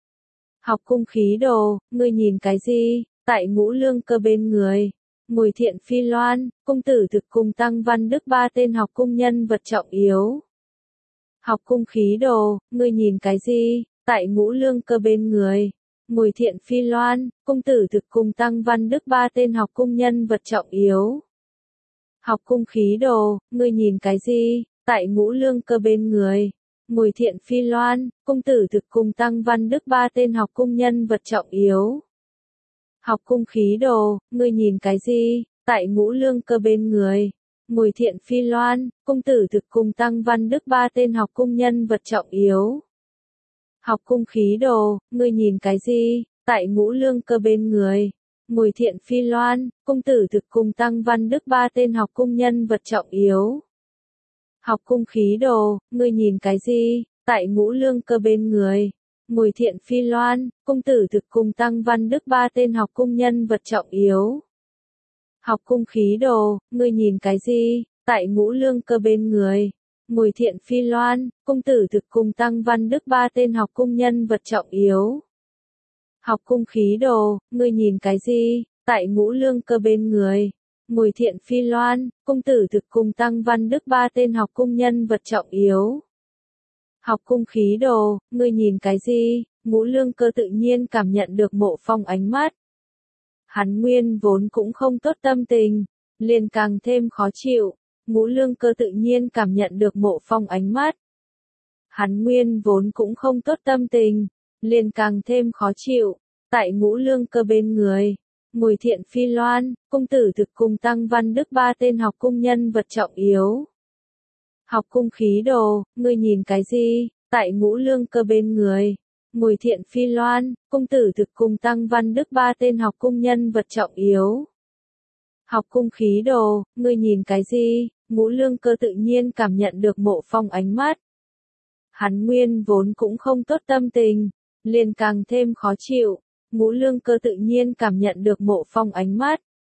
Học cung khí đồ, ngươi nhìn cái gì? Tại ngũ lương cơ bên người, Mùi Thiện Phi Loan, cung tử thực cùng Tăng Văn Đức ba tên học cung nhân vật trọng yếu. Học cung khí đồ, ngươi nhìn cái gì? Tại ngũ lương cơ bên người, Mùi Thiện Phi Loan, cung tử thực cùng Tăng Văn Đức ba tên học cung nhân vật trọng yếu. Học cung khí đồ, ngươi nhìn cái gì? Tại ngũ lương cơ bên người, Mùi Thiện Phi Loan, cung tử thực cùng Tăng Văn Đức ba tên học cung nhân vật trọng yếu. Học cung khí đồ, ngươi nhìn cái gì? Tại ngũ lương cơ bên người, Mùi Thiện Phi Loan, cung tử thực cùng Tăng Văn Đức ba tên học cung nhân vật trọng yếu. Học cung khí đồ, ngươi nhìn cái gì? Tại ngũ lương cơ bên người, Mùi Thiện Phi Loan, cung tử thực cùng Tăng Văn Đức ba tên học cung nhân vật trọng yếu. Học cung khí đồ, ngươi nhìn cái gì? Tại ngũ lương cơ bên người, Mùi Thiện Phi Loan, cung tử thực cùng Tăng Văn Đức ba tên học cung nhân vật trọng yếu. Học cung khí đồ, ngươi nhìn cái gì? Tại ngũ lương cơ bên người, Mùi Thiện Phi Loan, cung tử thực cùng Tăng Văn Đức ba tên học cung nhân vật trọng yếu. Học cung khí đồ, ngươi nhìn cái gì? Tại ngũ lương cơ bên người, Mùi Thiện Phi Loan, cung tử thực cùng Tăng Văn Đức ba tên học cung nhân vật trọng yếu. Học cung khí đồ, ngươi nhìn cái gì? Ngũ lương cơ tự nhiên cảm nhận được Mộ Phong ánh mắt. Hắn nguyên vốn cũng không tốt tâm tình, liền càng thêm khó chịu. Ngũ lương cơ tự nhiên cảm nhận được Mộ Phong ánh mắt. Hắn nguyên vốn cũng không tốt tâm tình, liền càng thêm khó chịu. Tại ngũ lương cơ bên người, Mùi Thiện Phi Loan, cung tử thực cùng Tăng Văn Đức ba tên học cung nhân vật trọng yếu. Học cung khí đồ, ngươi nhìn cái gì? Tại ngũ lương cơ bên người, Mùi Thiện Phi Loan, cung tử thực cùng Tăng Văn Đức ba tên học cung nhân vật trọng yếu. Học cung khí đồ, ngươi nhìn cái gì? Ngũ lương cơ tự nhiên cảm nhận được Mộ Phong ánh mắt. Hắn nguyên vốn cũng không tốt tâm tình, liền càng thêm khó chịu. Ngũ lương cơ tự nhiên cảm nhận được Mộ Phong ánh mắt.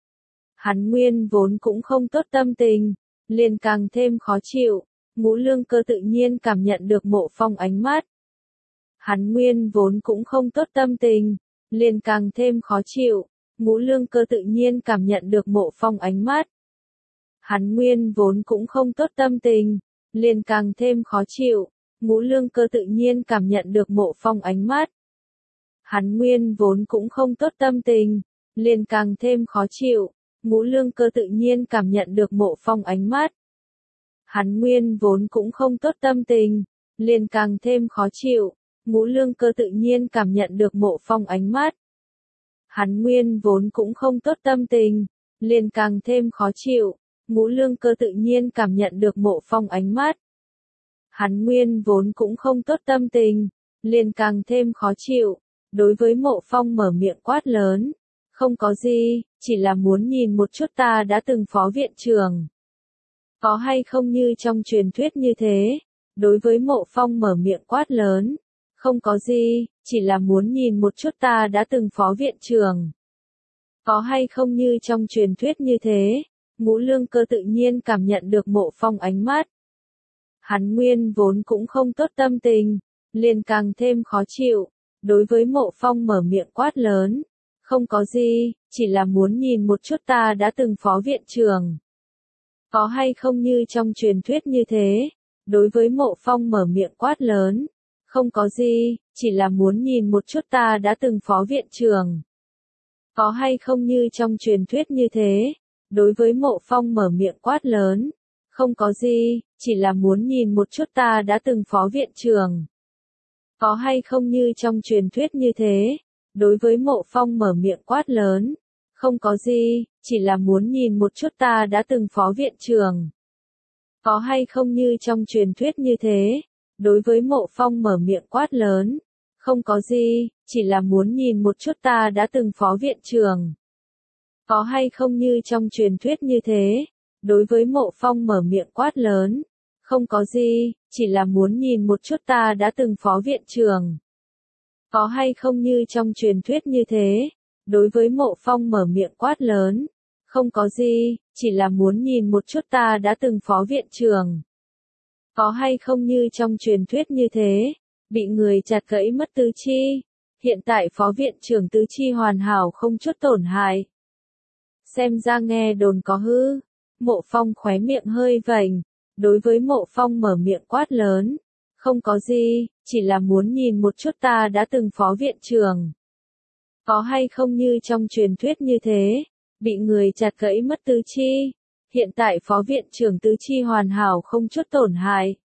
Hắn nguyên vốn cũng không tốt tâm tình, liền càng thêm khó chịu. Ngũ lương cơ tự nhiên cảm nhận được Mộ Phong ánh mắt. Hắn nguyên vốn cũng không tốt tâm tình, liền càng thêm khó chịu. Ngũ lương cơ tự nhiên cảm nhận được Mộ Phong ánh mắt. Hắn nguyên vốn cũng không tốt tâm tình, liền càng thêm khó chịu. Ngũ lương cơ tự nhiên cảm nhận được Mộ Phong ánh mắt. Hắn nguyên vốn cũng không tốt tâm tình, liền càng thêm khó chịu. Ngũ lương cơ tự nhiên cảm nhận được Mộ Phong ánh mắt. Hắn nguyên vốn cũng không tốt tâm tình, liền càng thêm khó chịu. Ngũ lương cơ tự nhiên cảm nhận được Mộ Phong ánh mắt. Hắn nguyên vốn cũng không tốt tâm tình, liền càng thêm khó chịu. Ngũ lương cơ tự nhiên cảm nhận được Mộ Phong ánh mắt. Hắn nguyên vốn cũng không tốt tâm tình, liền càng thêm khó chịu. Đối với Mộ Phong mở miệng quát lớn. Không có gì, chỉ là muốn nhìn một chút ta đã từng phó viện trưởng. Có hay không như trong truyền thuyết như thế? Đối với Mộ Phong mở miệng quát lớn. Không có gì, chỉ là muốn nhìn một chút ta đã từng phó viện trưởng. Có hay không như trong truyền thuyết như thế? Ngũ Lương Cơ tự nhiên cảm nhận được Mộ Phong ánh mắt. Hắn nguyên vốn cũng không tốt tâm tình, liền càng thêm khó chịu. Đối với Mộ Phong mở miệng quát lớn. Không có gì, chỉ là muốn nhìn một chút ta đã từng phó viện trưởng. Có hay không như trong truyền thuyết như thế? Đối với Mộ Phong mở miệng quát lớn. Không có gì, chỉ là muốn nhìn một chút ta đã từng phó viện trưởng. Có hay không như trong truyền thuyết như thế? Đối với Mộ Phong mở miệng quát lớn. Không có gì, chỉ là muốn nhìn một chút ta đã từng phó viện trưởng. Có hay không như trong truyền thuyết như thế? Đối với Mộ Phong mở miệng quát lớn. Không có gì, chỉ là muốn nhìn một chút ta đã từng phó viện trưởng. Có hay không như trong truyền thuyết như thế? Đối với Mộ Phong mở miệng quát lớn. Không có gì, chỉ là muốn nhìn một chút ta đã từng phó viện trưởng. Có hay không như trong truyền thuyết như thế? Đối với Mộ Phong mở miệng quát lớn. Không có gì, chỉ là muốn nhìn một chút ta đã từng phó viện trưởng. Có hay không như trong truyền thuyết như thế? Đối với Mộ Phong mở miệng quát lớn. Không có gì, chỉ là muốn nhìn một chút ta đã từng phó viện trưởng. Có hay không như trong truyền thuyết như thế? Bị người chặt gãy mất tứ chi. Hiện tại phó viện trưởng tứ chi hoàn hảo không chút tổn hại. Xem ra nghe đồn có hư. Mộ Phong khóe miệng hơi vành. Đối với Mộ Phong mở miệng quát lớn. Không có gì, chỉ là muốn nhìn một chút ta đã từng phó viện trưởng. Có hay không như trong truyền thuyết như thế? Bị người chặt gãy mất tứ chi. Hiện tại phó viện trưởng tứ chi hoàn hảo không chút tổn hại.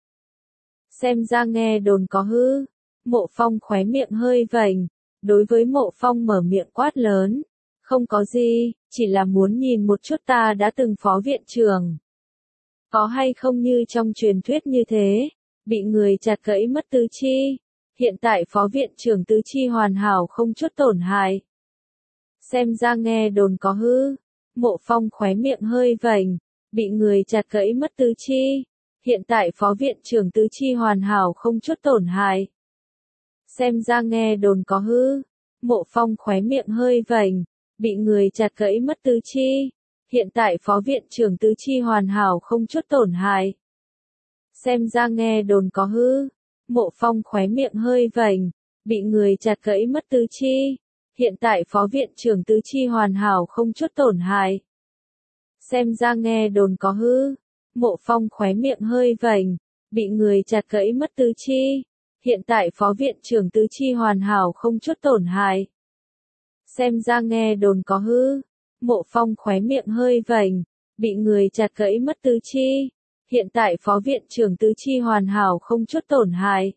Xem ra nghe đồn có hư. Mộ Phong khóe miệng hơi vành. Đối với Mộ Phong mở miệng quát lớn. Không có gì, chỉ là muốn nhìn một chút ta đã từng phó viện trưởng. Có hay không như trong truyền thuyết như thế? Bị người chặt gãy mất tứ chi. Hiện tại phó viện trưởng tứ chi hoàn hảo không chút tổn hại. Xem ra nghe đồn có hư. Mộ Phong khóe miệng hơi vành. Bị người chặt gãy mất tứ chi. Hiện tại phó viện trưởng tứ chi hoàn hảo không chút tổn hại. Xem ra nghe đồn có hư. Mộ Phong khóe miệng hơi vành. Bị người chặt gãy mất tứ chi. Hiện tại phó viện trưởng tứ chi hoàn hảo không chút tổn hại. Xem ra nghe đồn có hư. Mộ Phong khóe miệng hơi vành. Bị người chặt gãy mất tứ chi. Hiện tại phó viện trưởng tứ chi hoàn hảo không chút tổn hại. Xem ra nghe đồn có hư. Mộ Phong khóe miệng hơi vành. Bị người chặt gãy mất tứ chi. Hiện tại phó viện trưởng tứ chi hoàn hảo không chút tổn hại. Xem ra nghe đồn có hư. Mộ Phong khóe miệng hơi vành. Bị người chặt gãy mất tứ chi. Hiện tại phó viện trưởng tứ chi hoàn hảo không chút tổn hại.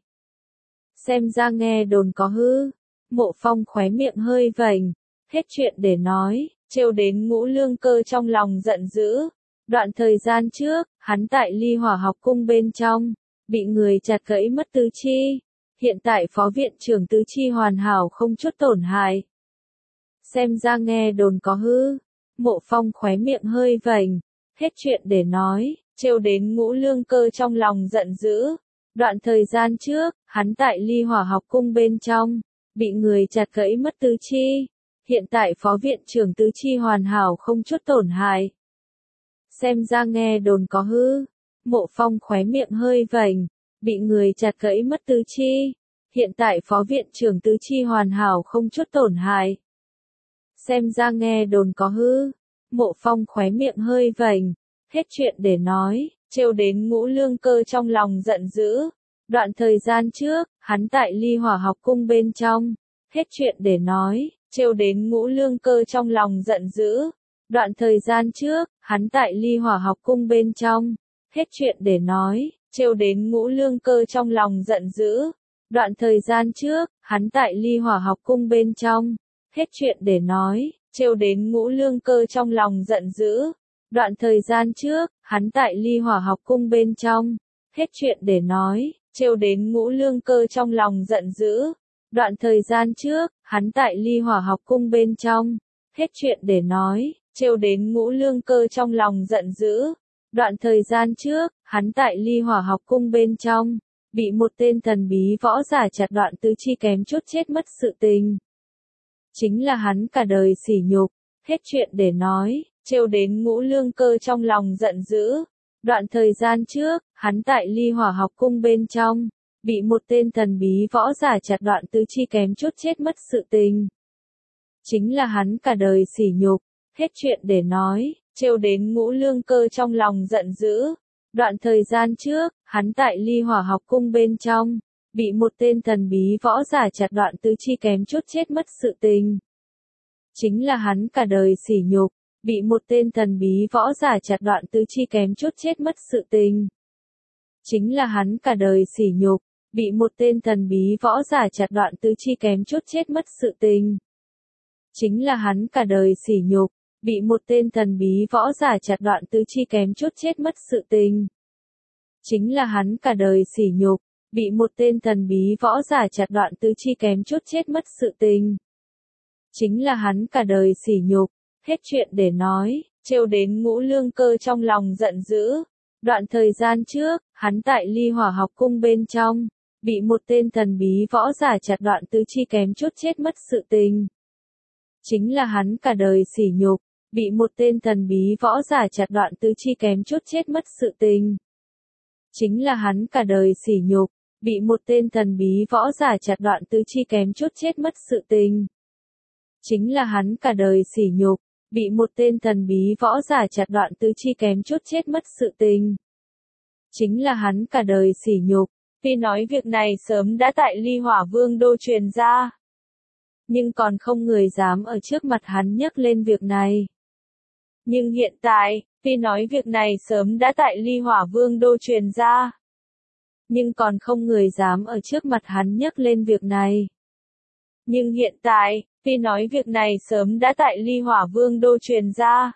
Xem ra nghe đồn có hư. Mộ Phong khóe miệng hơi vành. Hết chuyện để nói, trêu đến Ngũ Lương Cơ trong lòng giận dữ. Đoạn thời gian trước, hắn tại Ly Hỏa học cung bên trong, bị người chặt gãy mất tứ chi. Hiện tại phó viện trưởng tứ chi hoàn hảo không chút tổn hại. Xem ra nghe đồn có hư. Mộ Phong khóe miệng hơi vành. Hết chuyện để nói, trêu đến Ngũ Lương Cơ trong lòng giận dữ. Đoạn thời gian trước, hắn tại Ly Hỏa học cung bên trong, bị người chặt gãy mất tứ chi. Hiện tại phó viện trưởng tứ chi hoàn hảo không chút tổn hại. Xem ra nghe đồn có hư. Mộ Phong khóe miệng hơi vành. Bị người chặt gãy mất tứ chi. Hiện tại phó viện trưởng tứ chi hoàn hảo không chút tổn hại. Xem ra nghe đồn có hư. Mộ Phong khóe miệng hơi vành. Hết chuyện để nói, trêu đến Ngũ Lương Cơ trong lòng giận dữ. Đoạn thời gian trước, hắn tại Ly Hỏa học cung bên trong. Hết chuyện để nói, trêu đến Ngũ Lương Cơ trong lòng giận dữ. Đoạn thời gian trước, hắn tại Ly Hỏa học cung bên trong. Hết chuyện để nói, trêu đến Ngũ Lương Cơ trong lòng giận dữ. Đoạn thời gian trước, hắn tại Ly Hỏa học cung bên trong. Hết chuyện để nói, trêu đến Ngũ Lương Cơ trong lòng giận dữ. Đoạn thời gian trước, hắn tại Ly Hỏa học cung bên trong. Hết chuyện để nói, trêu đến Ngũ Lương Cơ trong lòng giận dữ. Đoạn thời gian trước, hắn tại Ly Hỏa học cung bên trong, hết chuyện để nói, trêu đến Ngũ Lương Cơ trong lòng giận dữ. Đoạn thời gian trước, hắn tại Ly Hỏa học cung bên trong, bị một tên thần bí võ giả chặt đoạn tứ chi kém chút chết mất sự tình. Chính là hắn cả đời sỉ nhục, hết chuyện để nói, trêu đến Ngũ Lương Cơ trong lòng giận dữ. Đoạn thời gian trước, hắn tại Ly Hỏa học cung bên trong, bị một tên thần bí võ giả chặt đoạn tứ chi kém chút chết mất sự tình. Chính là hắn cả đời sỉ nhục, hết chuyện để nói, trêu đến Ngũ Lương Cơ trong lòng giận dữ. Đoạn thời gian trước, hắn tại Ly Hỏa học cung bên trong, bị một tên thần bí võ giả chặt đoạn tứ chi kém chút chết mất sự tình. Chính là hắn cả đời sỉ nhục, bị một tên thần bí võ giả chặt đoạn tứ chi kém chút chết mất sự tình. Chính là hắn cả đời sỉ nhục, bị một tên thần bí võ giả chặt đoạn tứ chi kém chút chết mất sự tình. Chính là hắn cả đời sỉ nhục, bị một tên thần bí võ giả chặt đoạn tứ chi kém chút chết mất sự tình. Chính là hắn cả đời sỉ nhục, bị một tên thần bí võ giả chặt đoạn tứ chi kém chút chết mất sự tình. Chính là hắn cả đời sỉ nhục, hết chuyện để nói, trêu đến Ngũ Lương Cơ trong lòng giận dữ. Đoạn thời gian trước, hắn tại Ly Hỏa học cung bên trong, bị một tên thần bí võ giả chặt đoạn tứ chi kém chút chết mất sự tình. Chính là hắn cả đời sỉ nhục, bị một tên thần bí võ giả chặt đoạn tứ chi kém chút chết mất sự tình. Chính là hắn cả đời sỉ nhục, bị một tên thần bí võ giả chặt đoạn tứ chi kém chút chết mất sự tình. Chính là hắn cả đời sỉ nhục, bị một tên thần bí võ giả chặt đoạn tứ chi kém chút chết mất sự tình. Chính là hắn cả đời sỉ nhục, tuy nói việc này sớm đã tại Ly Hỏa Vương đô truyền ra, nhưng còn không người dám ở trước mặt hắn nhắc lên việc này. Nhưng hiện tại, tuy nói việc này sớm đã tại Ly Hỏa Vương đô truyền ra, nhưng còn không người dám ở trước mặt hắn nhắc lên việc này. Nhưng hiện tại, tuy nói việc này sớm đã tại Ly Hỏa Vương đô truyền ra,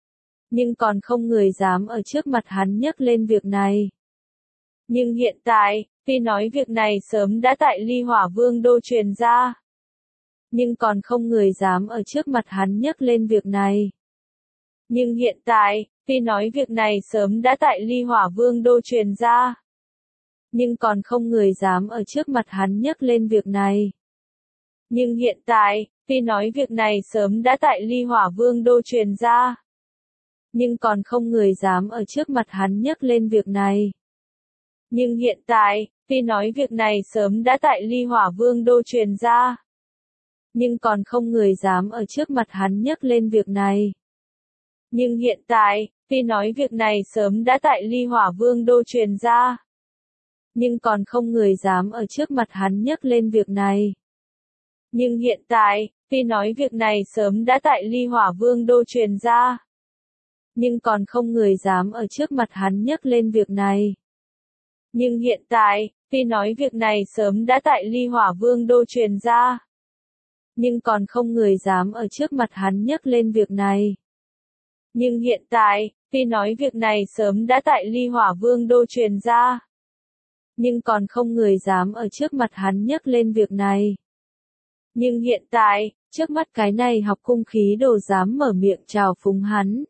nhưng còn không người dám ở trước mặt hắn nhắc lên việc này. Nhưng hiện tại, tuy nói việc này sớm đã tại Ly Hỏa Vương đô truyền ra, nhưng còn không người dám ở trước mặt hắn nhắc lên việc này. Nhưng hiện tại, tuy nói việc này sớm đã tại Ly Hỏa Vương đô truyền ra, nhưng còn không người dám ở trước mặt hắn nhắc lên việc này. Nhưng hiện tại, tuy nói việc này sớm đã tại Ly Hỏa Vương đô truyền ra, nhưng còn không người dám ở trước mặt hắn nhắc lên việc này. Nhưng hiện tại, tuy nói việc này sớm đã tại Ly Hỏa Vương đô truyền ra, nhưng còn không người dám ở trước mặt hắn nhắc lên việc này. Nhưng hiện tại, tuy nói việc này sớm đã tại Ly Hỏa Vương đô truyền ra, nhưng còn không người dám ở trước mặt hắn nhắc lên việc này. Nhưng hiện tại, tuy nói việc này sớm đã tại Ly Hỏa Vương đô truyền ra, nhưng còn không người dám ở trước mặt hắn nhắc lên việc này. Nhưng hiện tại, tuy nói việc này sớm đã tại Ly Hỏa Vương đô truyền ra, nhưng còn không người dám ở trước mặt hắn nhắc lên việc này. Nhưng hiện tại, tuy nói việc này sớm đã tại Ly Hỏa Vương đô truyền ra, nhưng còn không người dám ở trước mặt hắn nhắc lên việc này. Nhưng hiện tại, trước mắt cái này học cung khí đồ dám mở miệng chào phúng hắn.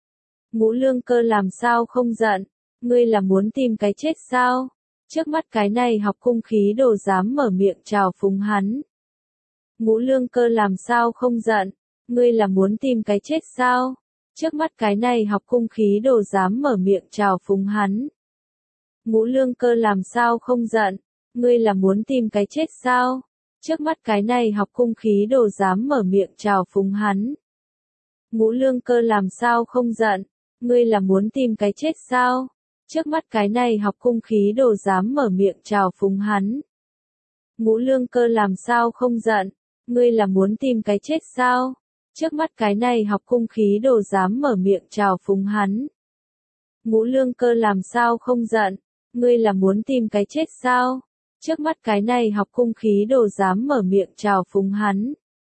Ngũ Lương Cơ làm sao không giận, ngươi là muốn tìm cái chết sao? Trước mắt cái này học cung khí đồ dám mở miệng chào phúng hắn. Ngũ Lương Cơ làm sao không giận, ngươi là muốn tìm cái chết sao? Trước mắt cái này học cung khí đồ dám mở miệng chào phúng hắn. Ngũ Lương Cơ làm sao không giận, ngươi là muốn tìm cái chết sao? Trước mắt cái này học cung khí đồ dám mở miệng chào phúng hắn. Ngũ Lương Cơ làm sao không giận, ngươi là muốn tìm cái chết sao? Trước mắt cái này học cung khí đồ dám mở miệng chào phúng hắn. Ngũ Lương Cơ làm sao không giận, ngươi là muốn tìm cái chết sao? Trước mắt cái này học cung khí đồ dám mở miệng chào phúng hắn. Ngũ Lương Cơ làm sao không giận, ngươi là muốn tìm cái chết sao? Trước mắt cái này học cung khí đồ dám mở miệng chào phúng hắn.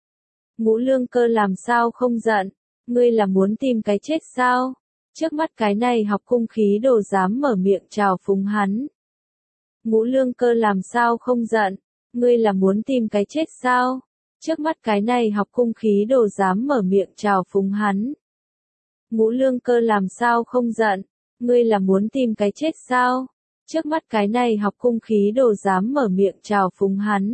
Ngũ Lương Cơ làm sao không giận, ngươi là muốn tìm cái chết sao? Trước mắt cái này học cung khí đồ dám mở miệng chào phúng hắn. Ngũ Lương Cơ làm sao không giận, Ngươi là muốn tìm cái chết sao? Trước mắt cái này học cung khí đồ dám mở miệng trào phúng hắn. Ngũ Lương Cơ làm sao không giận? Ngươi là muốn tìm cái chết sao? Trước mắt cái này học cung khí đồ dám mở miệng trào phúng hắn.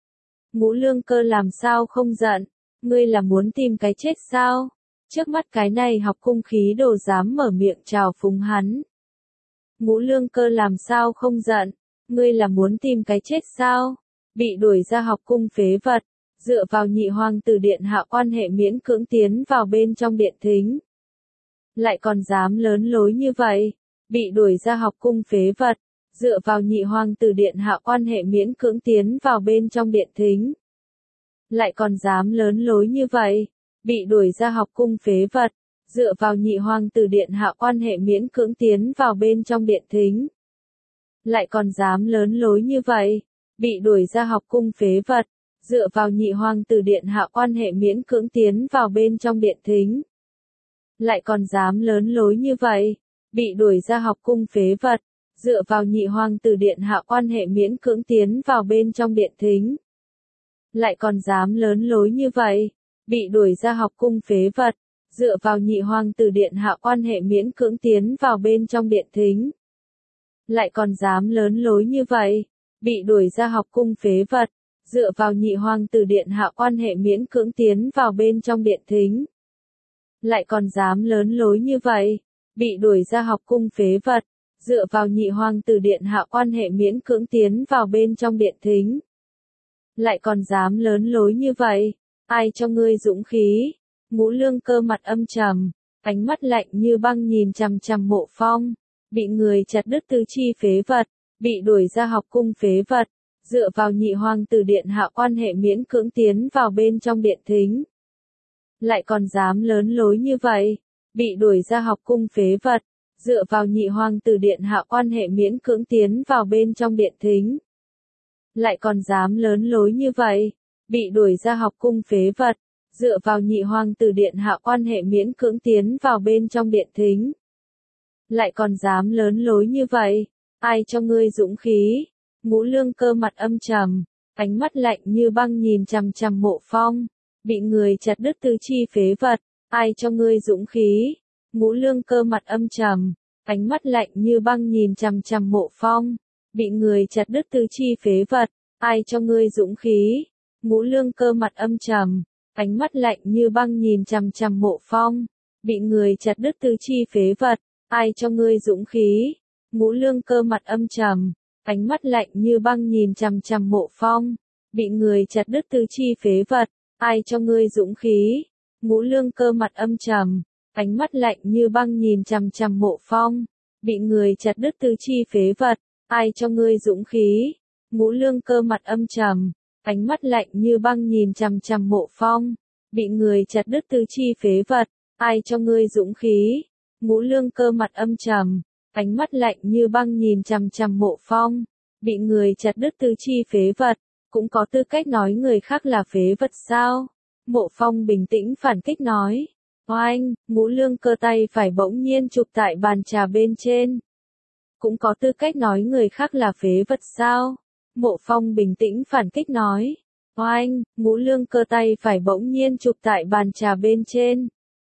Ngũ Lương Cơ làm sao không giận? Ngươi là muốn tìm cái chết sao? Trước mắt cái này học cung khí đồ dám mở miệng trào phúng hắn. Ngũ Lương Cơ làm sao không giận? Ngươi là muốn tìm cái chết sao? Bị đuổi ra học cung phế vật, dựa vào nhị hoàng tử điện hạ quan hệ miễn cưỡng tiến vào bên trong điện thính. Lại còn dám lớn lối như vậy, bị đuổi ra học cung phế vật, dựa vào nhị hoàng tử điện hạ quan hệ miễn cưỡng tiến vào bên trong điện thính. Lại còn dám lớn lối như vậy, bị đuổi ra học cung phế vật, dựa vào nhị hoàng tử điện hạ quan hệ miễn cưỡng tiến vào bên trong điện thính. Lại còn dám lớn lối như vậy, bị đuổi ra học cung phế vật, dựa vào nhị hoàng tử điện hạ quan hệ miễn cưỡng tiến vào bên trong điện thính. Lại còn dám lớn lối như vậy, bị đuổi ra học cung phế vật, dựa vào nhị hoàng tử điện hạ quan hệ miễn cưỡng tiến vào bên trong điện thính. Lại còn dám lớn lối như vậy, bị đuổi ra học cung phế vật, dựa vào nhị hoàng tử điện hạ quan hệ miễn cưỡng tiến vào bên trong điện thính. Lại còn dám lớn lối như vậy, bị đuổi ra học cung phế vật, dựa vào nhị hoàng tử điện hạ quan hệ miễn cưỡng tiến vào bên trong điện thính. Lại còn dám lớn lối như vậy, bị đuổi ra học cung phế vật, dựa vào nhị hoàng tử điện hạ quan hệ miễn cưỡng tiến vào bên trong điện thính. Lại còn dám lớn lối như vậy, ai cho ngươi dũng khí? Ngũ Lương Cơ mặt âm trầm, ánh mắt lạnh như băng nhìn chằm chằm Mộ Phong, bị người chặt đứt tứ chi phế vật, bị đuổi ra học cung phế vật, dựa vào nhị hoàng tử điện hạ quan hệ miễn cưỡng tiến vào bên trong điện thính. Lại còn dám lớn lối như vậy, bị đuổi ra học cung phế vật, dựa vào nhị hoàng tử điện hạ quan hệ miễn cưỡng tiến vào bên trong điện thính. Lại còn dám lớn lối như vậy, bị đuổi ra học cung phế vật, dựa vào nhị hoàng tử điện hạ quan hệ miễn cưỡng tiến vào bên trong điện thính. Lại còn dám lớn lối như vậy, ai cho ngươi dũng khí? Ngũ Lương Cơ mặt âm trầm, ánh mắt lạnh như băng nhìn chằm chằm Mộ Phong, bị người chặt đứt tứ chi phế vật, ai cho ngươi dũng khí? Ngũ Lương Cơ mặt âm trầm, ánh mắt lạnh như băng nhìn chằm chằm Mộ Phong, bị người chặt đứt tứ chi phế vật, ai cho ngươi dũng khí? Ngũ Lương Cơ mặt âm trầm, ánh mắt lạnh như băng nhìn chằm chằm Mộ Phong, bị người chặt đứt tứ chi phế vật, ai cho ngươi dũng khí? Ngũ Lương Cơ mặt âm trầm, ánh mắt lạnh như băng nhìn chằm chằm Mộ Phong, bị người chặt đứt tứ chi phế vật, ai cho ngươi dũng khí? Ngũ Lương Cơ mặt âm trầm, ánh mắt lạnh như băng nhìn chằm chằm Mộ Phong, bị người chặt đứt tứ chi phế vật, ai cho ngươi dũng khí? Ngũ Lương Cơ mặt âm trầm, ánh mắt lạnh như băng nhìn chằm chằm Mộ Phong, bị người chặt đứt tứ chi phế vật, ai cho ngươi dũng khí? Ngũ Lương Cơ mặt âm trầm, ánh mắt lạnh như băng nhìn chằm chằm Mộ Phong, bị người chặt đứt tứ chi phế vật, cũng có tư cách nói người khác là phế vật sao? Mộ Phong bình tĩnh phản kích nói. Oanh, Ngũ Lương Cơ tay phải bỗng nhiên chụp tại bàn trà bên trên. Cũng có tư cách nói người khác là phế vật sao? Mộ Phong bình tĩnh phản kích nói. Oanh, Ngũ Lương Cơ tay phải bỗng nhiên chụp tại bàn trà bên trên.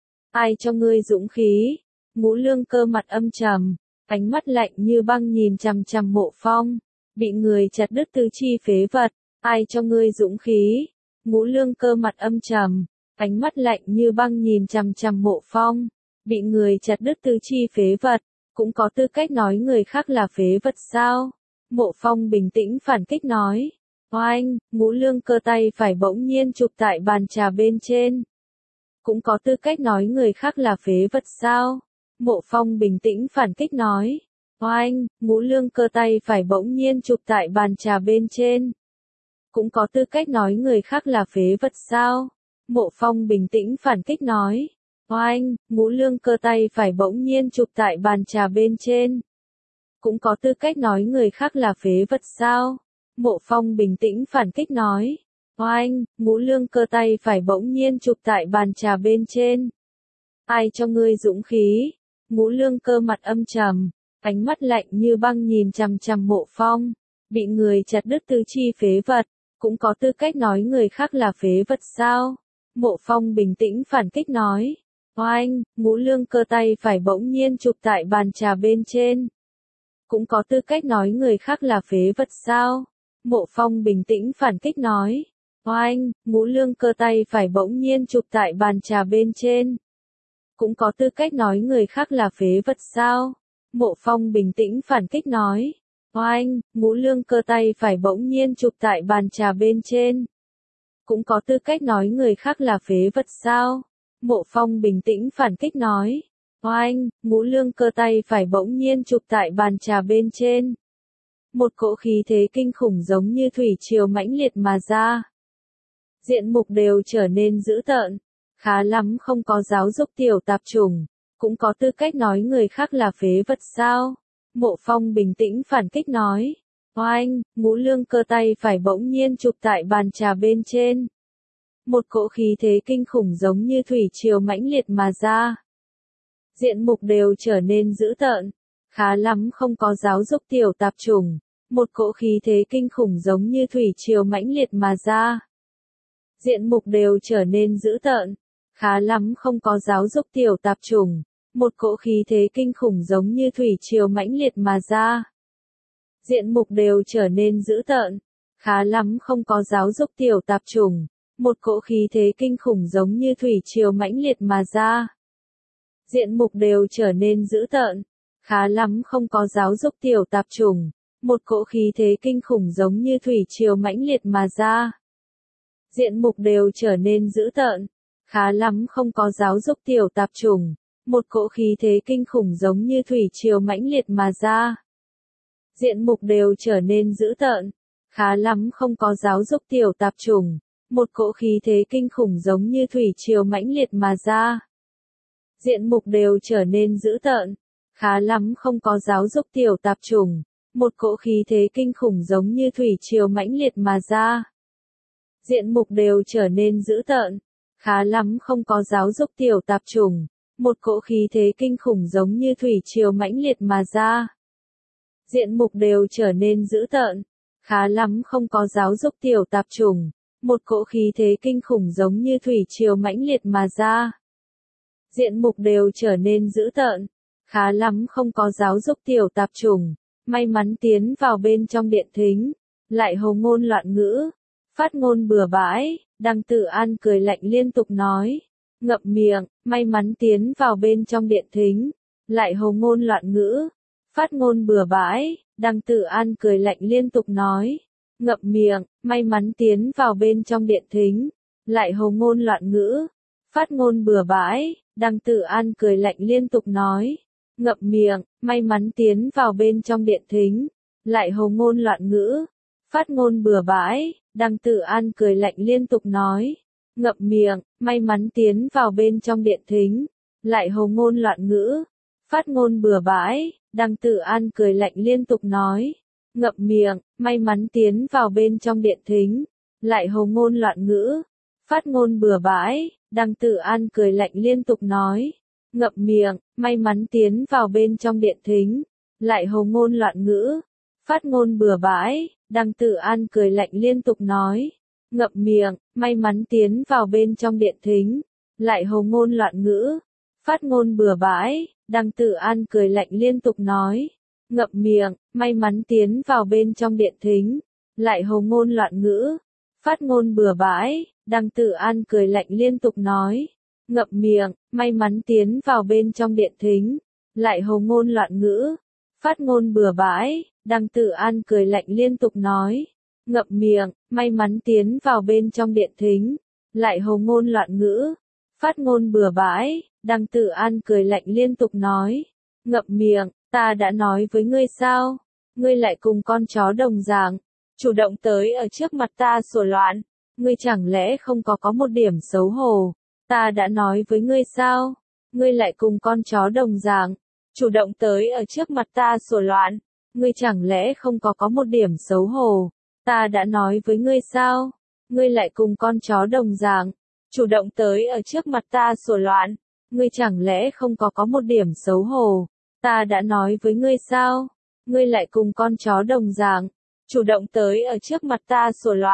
Ai cho ngươi dũng khí? Ngũ Lương Cơ mặt âm trầm, ánh mắt lạnh như băng nhìn chằm chằm Mộ Phong, bị người chặt đứt tứ chi phế vật, ai cho ngươi dũng khí? Ngũ Lương Cơ mặt âm trầm, ánh mắt lạnh như băng nhìn chằm chằm Mộ Phong, bị người chặt đứt tứ chi phế vật, cũng có tư cách nói người khác là phế vật sao? Mộ Phong bình tĩnh phản kích nói. Oanh, Ngũ Lương Cơ tay phải bỗng nhiên chụp tại bàn trà bên trên. Cũng có tư cách nói người khác là phế vật sao? Mộ Phong bình tĩnh phản kích nói. Oanh, Ngũ Lương Cơ tay phải bỗng nhiên chụp tại bàn trà bên trên. Cũng có tư cách nói người khác là phế vật sao? Mộ Phong bình tĩnh phản kích nói. Oanh, Ngũ Lương Cơ tay phải bỗng nhiên chụp tại bàn trà bên trên. Cũng có tư cách nói người khác là phế vật sao? Mộ Phong bình tĩnh phản kích nói. Oanh, Ngũ Lương Cơ tay phải bỗng nhiên chụp tại bàn trà bên trên. Ai cho ngươi dũng khí? Ngũ Lương Cơ mặt âm trầm, ánh mắt lạnh như băng nhìn chằm chằm Mộ Phong, bị người chặt đứt tứ chi phế vật, cũng có tư cách nói người khác là phế vật sao? Mộ Phong bình tĩnh phản kích nói. Oanh, Ngũ Lương cơ tay phải bỗng nhiên chụp tại bàn trà bên trên. Cũng có tư cách nói người khác là phế vật sao? Mộ Phong bình tĩnh phản kích nói. Oanh, Ngũ Lương cơ tay phải bỗng nhiên chụp tại bàn trà bên trên. Cũng có tư cách nói người khác là phế vật sao? Mộ Phong bình tĩnh phản kích nói. Oanh, Ngũ Lương cơ tay phải bỗng nhiên chụp tại bàn trà bên trên. Cũng có tư cách nói người khác là phế vật sao? Mộ Phong bình tĩnh phản kích nói. Oanh, Ngũ Lương cơ tay phải bỗng nhiên chụp tại bàn trà bên trên. Một cỗ khí thế kinh khủng giống như thủy triều mãnh liệt mà ra. Diện mục đều trở nên dữ tợn. Khá lắm không có giáo dục tiểu tạp chủng. Cũng có tư cách nói người khác là phế vật sao? Mộ Phong bình tĩnh phản kích nói. Oanh, Ngũ Lương cơ tay phải bỗng nhiên chụp tại bàn trà bên trên. Một cỗ khí thế kinh khủng giống như thủy triều mãnh liệt mà ra. Diện mục đều trở nên dữ tợn. Khá lắm không có giáo dục tiểu tạp chủng. Một cỗ khí thế kinh khủng giống như thủy triều mãnh liệt mà ra. Diện mục đều trở nên dữ tợn. Khá lắm không có giáo dục tiểu tạp chủng. Một cỗ khí thế kinh khủng giống như thủy triều mãnh liệt mà ra. Diện mục đều trở nên dữ tợn. Khá lắm không có giáo dục tiểu tạp chủng. Một cỗ khí thế kinh khủng giống như thủy triều mãnh liệt mà ra. Diện mục đều trở nên dữ tợn. Khá lắm không có giáo dục tiểu tạp chủng. Một cỗ khí thế kinh khủng giống như thủy triều mãnh liệt mà ra. Diện mục đều trở nên dữ tợn. Khá lắm không có giáo dục tiểu tạp chủng. Một cỗ khí thế kinh khủng giống như thủy triều mãnh liệt mà ra. Diện mục đều trở nên dữ tợn. Khá lắm không có giáo dục tiểu tạp chủng. Một cỗ khí thế kinh khủng giống như thủy triều mãnh liệt mà ra. Diện mục đều trở nên dữ tợn. Khá lắm không có giáo dục tiểu tạp chủng. Một cỗ khí thế kinh khủng giống như thủy triều mãnh liệt mà ra. Diện mục đều trở nên dữ tợn. Khá lắm không có giáo dục tiểu tạp chủng. Một cỗ khí thế kinh khủng giống như thủy triều mãnh liệt mà ra. Diện mục đều trở nên dữ tợn. Khá lắm không có giáo dục tiểu tạp chủng. Một cỗ khí thế kinh khủng giống như thủy triều mãnh liệt mà ra. Diện mục đều trở nên dữ tợn. Khá lắm không có giáo dục tiểu tạp chủng. May mắn tiến vào bên trong điện thính. Lại hồ ngôn loạn ngữ. Phát ngôn bừa bãi. Đăng Tự An cười lạnh liên tục nói. Ngậm miệng, may mắn tiến vào bên trong điện thính. Lại hồ ngôn loạn ngữ. Phát ngôn bừa bãi. Đăng Tự An cười lạnh liên tục nói. Ngậm miệng, may mắn tiến vào bên trong điện thính. Lại hồ ngôn loạn ngữ. Phát ngôn bừa bãi. Đăng Tự An cười lạnh liên tục nói. Ngậm miệng, may mắn tiến vào bên trong điện thính. Lại hồ ngôn loạn ngữ. Phát ngôn bừa bãi. Đăng Tự An cười lạnh liên tục nói. Ngậm miệng, may mắn tiến vào bên trong điện thính. Lại hồ ngôn loạn ngữ. Phát ngôn bừa bãi. Đăng Tự An cười lạnh liên tục nói. Ngậm miệng, may mắn tiến vào bên trong điện thính. Lại hồ ngôn loạn ngữ. Phát ngôn bừa bãi. Đăng Tự An cười lạnh liên tục nói. Ngậm miệng, may mắn tiến vào bên trong điện thính. Lại hồ ngôn loạn ngữ. Phát ngôn bừa bãi. Đăng Tự An cười lạnh liên tục nói. Ngậm miệng, may mắn tiến vào bên trong điện thính. Lại hồ ngôn loạn ngữ. Phát ngôn bừa bãi. Đăng Tự An cười lạnh liên tục nói. Ngậm miệng, may mắn tiến vào bên trong điện thính. Lại hồ ngôn loạn ngữ. Phát ngôn bừa bãi. Đăng Tự An cười lạnh liên tục nói. Ngậm miệng, may mắn tiến vào bên trong điện thính. Lại hồ ngôn loạn ngữ. Phát ngôn bừa bãi. Đăng Tự An cười lạnh liên tục nói. Ngậm miệng, may mắn tiến vào bên trong điện thính. Lại hồ ngôn loạn ngữ. Phát ngôn bừa bãi. Đăng Tự An cười lạnh liên tục nói. Ngậm miệng, ta đã nói với ngươi sao? Ngươi lại cùng con chó đồng dạng. Chủ động tới ở trước mặt ta sủa loạn. Ngươi chẳng lẽ không có một điểm xấu hổ? Ta đã nói với ngươi sao? Ngươi lại cùng con chó đồng dạng. Chủ động tới ở trước mặt ta sủa loạn. Ngươi chẳng lẽ không có một điểm xấu hổ? Ta đã nói với ngươi sao? Ngươi lại cùng con chó đồng dạng. Chủ động tới ở trước mặt ta sủa loạn. Ngươi chẳng lẽ không có một điểm xấu hổ? Ta đã nói với ngươi sao? Ngươi lại cùng con chó đồng dạng. Chủ động tới ở trước mặt ta sủa loạn.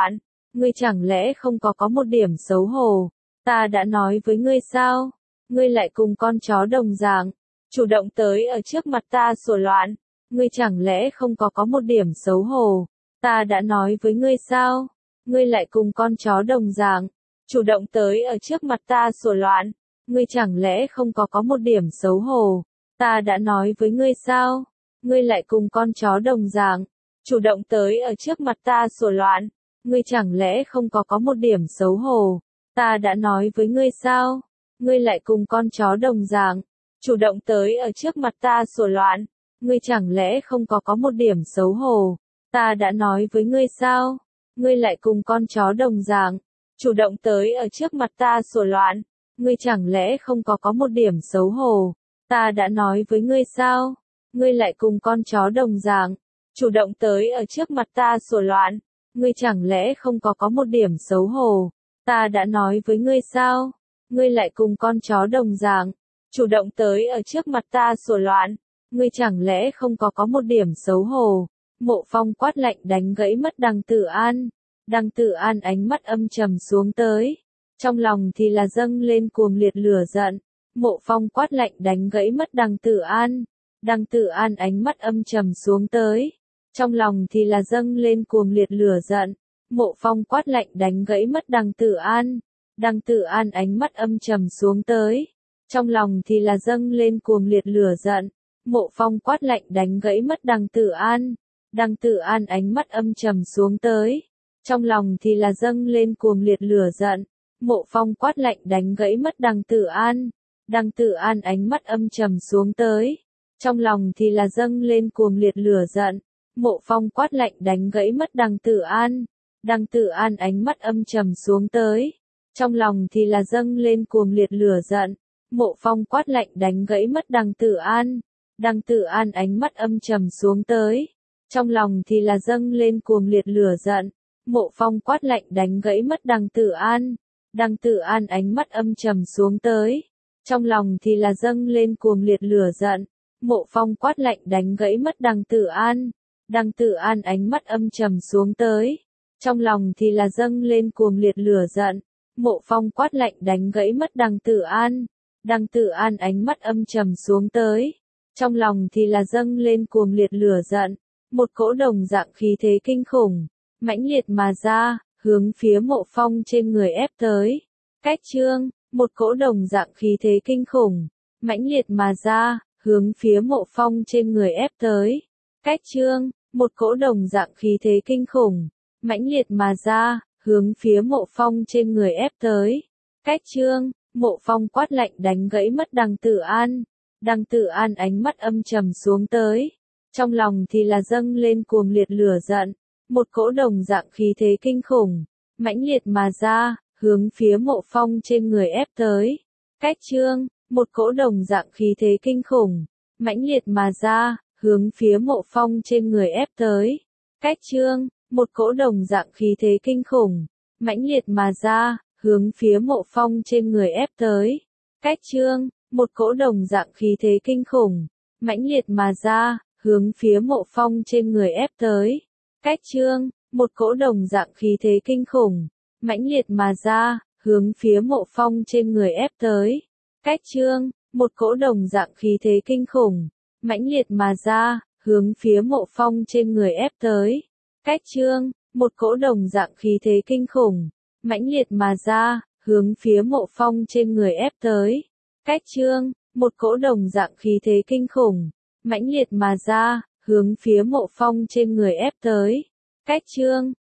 Ngươi chẳng lẽ không có một điểm xấu hổ? Ta đã nói với ngươi sao? Ngươi lại cùng con chó đồng dạng, chủ động tới ở trước mặt ta sủa loạn. Ngươi chẳng lẽ không có một điểm xấu hổ? Ta đã nói với ngươi sao? Ngươi lại cùng con chó đồng dạng, chủ động tới ở trước mặt ta sủa loạn. Ngươi chẳng lẽ không có một điểm xấu hổ? Ta đã nói với ngươi sao? Ngươi lại cùng con chó đồng dạng, chủ động tới ở trước mặt ta sủa loạn. Ngươi chẳng lẽ không có một điểm xấu hổ? Ta đã nói với ngươi sao? Ngươi lại cùng con chó đồng dạng, chủ động tới ở trước mặt ta sủa loạn. Ngươi chẳng lẽ không có một điểm xấu hổ? Ta đã nói với ngươi sao? Ngươi lại cùng con chó đồng dạng, chủ động tới ở trước mặt ta sủa loạn. Ngươi chẳng lẽ không có một điểm xấu hổ? Ta đã nói với ngươi sao? Ngươi lại cùng con chó đồng dạng, chủ động tới ở trước mặt ta sủa loạn. Ngươi chẳng lẽ không có một điểm xấu hổ? Ta đã nói với ngươi sao? Ngươi lại cùng con chó đồng dạng, chủ động tới ở trước mặt ta sủa loạn. Ngươi chẳng lẽ không có một điểm xấu hổ? Mộ Phong quát lạnh đánh gãy mất Đằng Tử An. Đằng Tử An ánh mắt âm trầm xuống tới, trong lòng thì là dâng lên cuồng liệt lửa giận. Mộ Phong quát lạnh đánh gãy mất Đằng Tử An. Đằng Tử An ánh mắt âm trầm xuống tới, trong lòng thì là dâng lên cuồng liệt lửa giận. Mộ Phong quát lạnh đánh gãy mất Đằng Tử An. Đằng Tử An ánh mắt âm trầm xuống tới, trong lòng thì là dâng lên cuồng liệt lửa giận. Mộ Phong quát lạnh đánh gãy mất Đằng Tử An. Đằng Tử An ánh mắt âm trầm xuống tới, trong lòng thì là dâng lên cuồng liệt lửa giận. Mộ Phong quát lạnh đánh gãy mất Đằng Tử An. Đằng Tử An ánh mắt âm trầm xuống tới, trong lòng thì là dâng lên cuồng liệt lửa giận. Mộ Phong quát lạnh đánh gãy mất Đằng Tử An. Đằng Tử An ánh mắt âm trầm xuống tới, trong lòng thì là dâng lên cuồng liệt lửa giận. Mộ Phong quát lạnh đánh gãy mất Đằng Tử An. Đằng Tử An ánh mắt âm trầm xuống tới, trong lòng thì là dâng lên cuồng liệt lửa giận. Mộ Phong quát lạnh đánh gãy mất Đằng Tử An. Đằng Tử An ánh mắt âm trầm xuống tới, trong lòng thì là dâng lên cuồng liệt lửa giận. Mộ Phong quát lạnh đánh gãy mất Đằng Tử An. Đằng Tử An ánh mắt âm trầm xuống tới, trong lòng thì là dâng lên cuồng liệt lửa giận. Mộ Phong quát lạnh đánh gãy mất Đằng Tử An. Đằng Tử An ánh mắt âm trầm xuống tới, trong lòng thì là dâng lên cuồng liệt lửa giận. Một cỗ đồng dạng khí thế kinh khủng, mãnh liệt mà ra, hướng phía Mộ Phong trên người ép tới. Cách chương, một cỗ đồng dạng khí thế kinh khủng, mãnh liệt mà ra, hướng phía Mộ Phong trên người ép tới. Cách chương, một cỗ đồng dạng khí thế kinh khủng, mãnh liệt mà ra, hướng phía Mộ Phong trên người ép tới. Cách chương, Mộ Phong quát lạnh đánh gãy mất Đằng Tử An. Đằng Tử An ánh mắt âm trầm xuống tới, trong lòng thì là dâng lên cuồng liệt lửa giận. Một cỗ đồng dạng khí thế kinh khủng, mãnh liệt mà ra, hướng phía Mộ Phong trên người ép tới. Cách chương, một cỗ đồng dạng khí thế kinh khủng, mãnh liệt mà ra, hướng phía Mộ Phong trên người ép tới. Cách chương, một cỗ đồng dạng khí thế kinh khủng, mãnh liệt mà ra, hướng phía Mộ Phong trên người ép tới. Cách chương, một cỗ đồng dạng khí thế kinh khủng, mãnh liệt mà ra, hướng phía Mộ Phong trên người ép tới. Cách chương, một cỗ đồng dạng khí thế kinh khủng, mãnh liệt mà ra, hướng phía Mộ Phong trên người ép tới. Cách chương, một cỗ đồng dạng khí thế kinh khủng, mãnh liệt mà ra, hướng phía Mộ Phong trên người ép tới. Cách chương, một cỗ đồng dạng khí thế kinh khủng, mãnh liệt mà ra, hướng phía Mộ Phong trên người ép tới. Cách chương, một cỗ đồng dạng khí thế kinh khủng, mãnh liệt mà ra, hướng phía Mộ Phong trên người ép tới. Cách chương,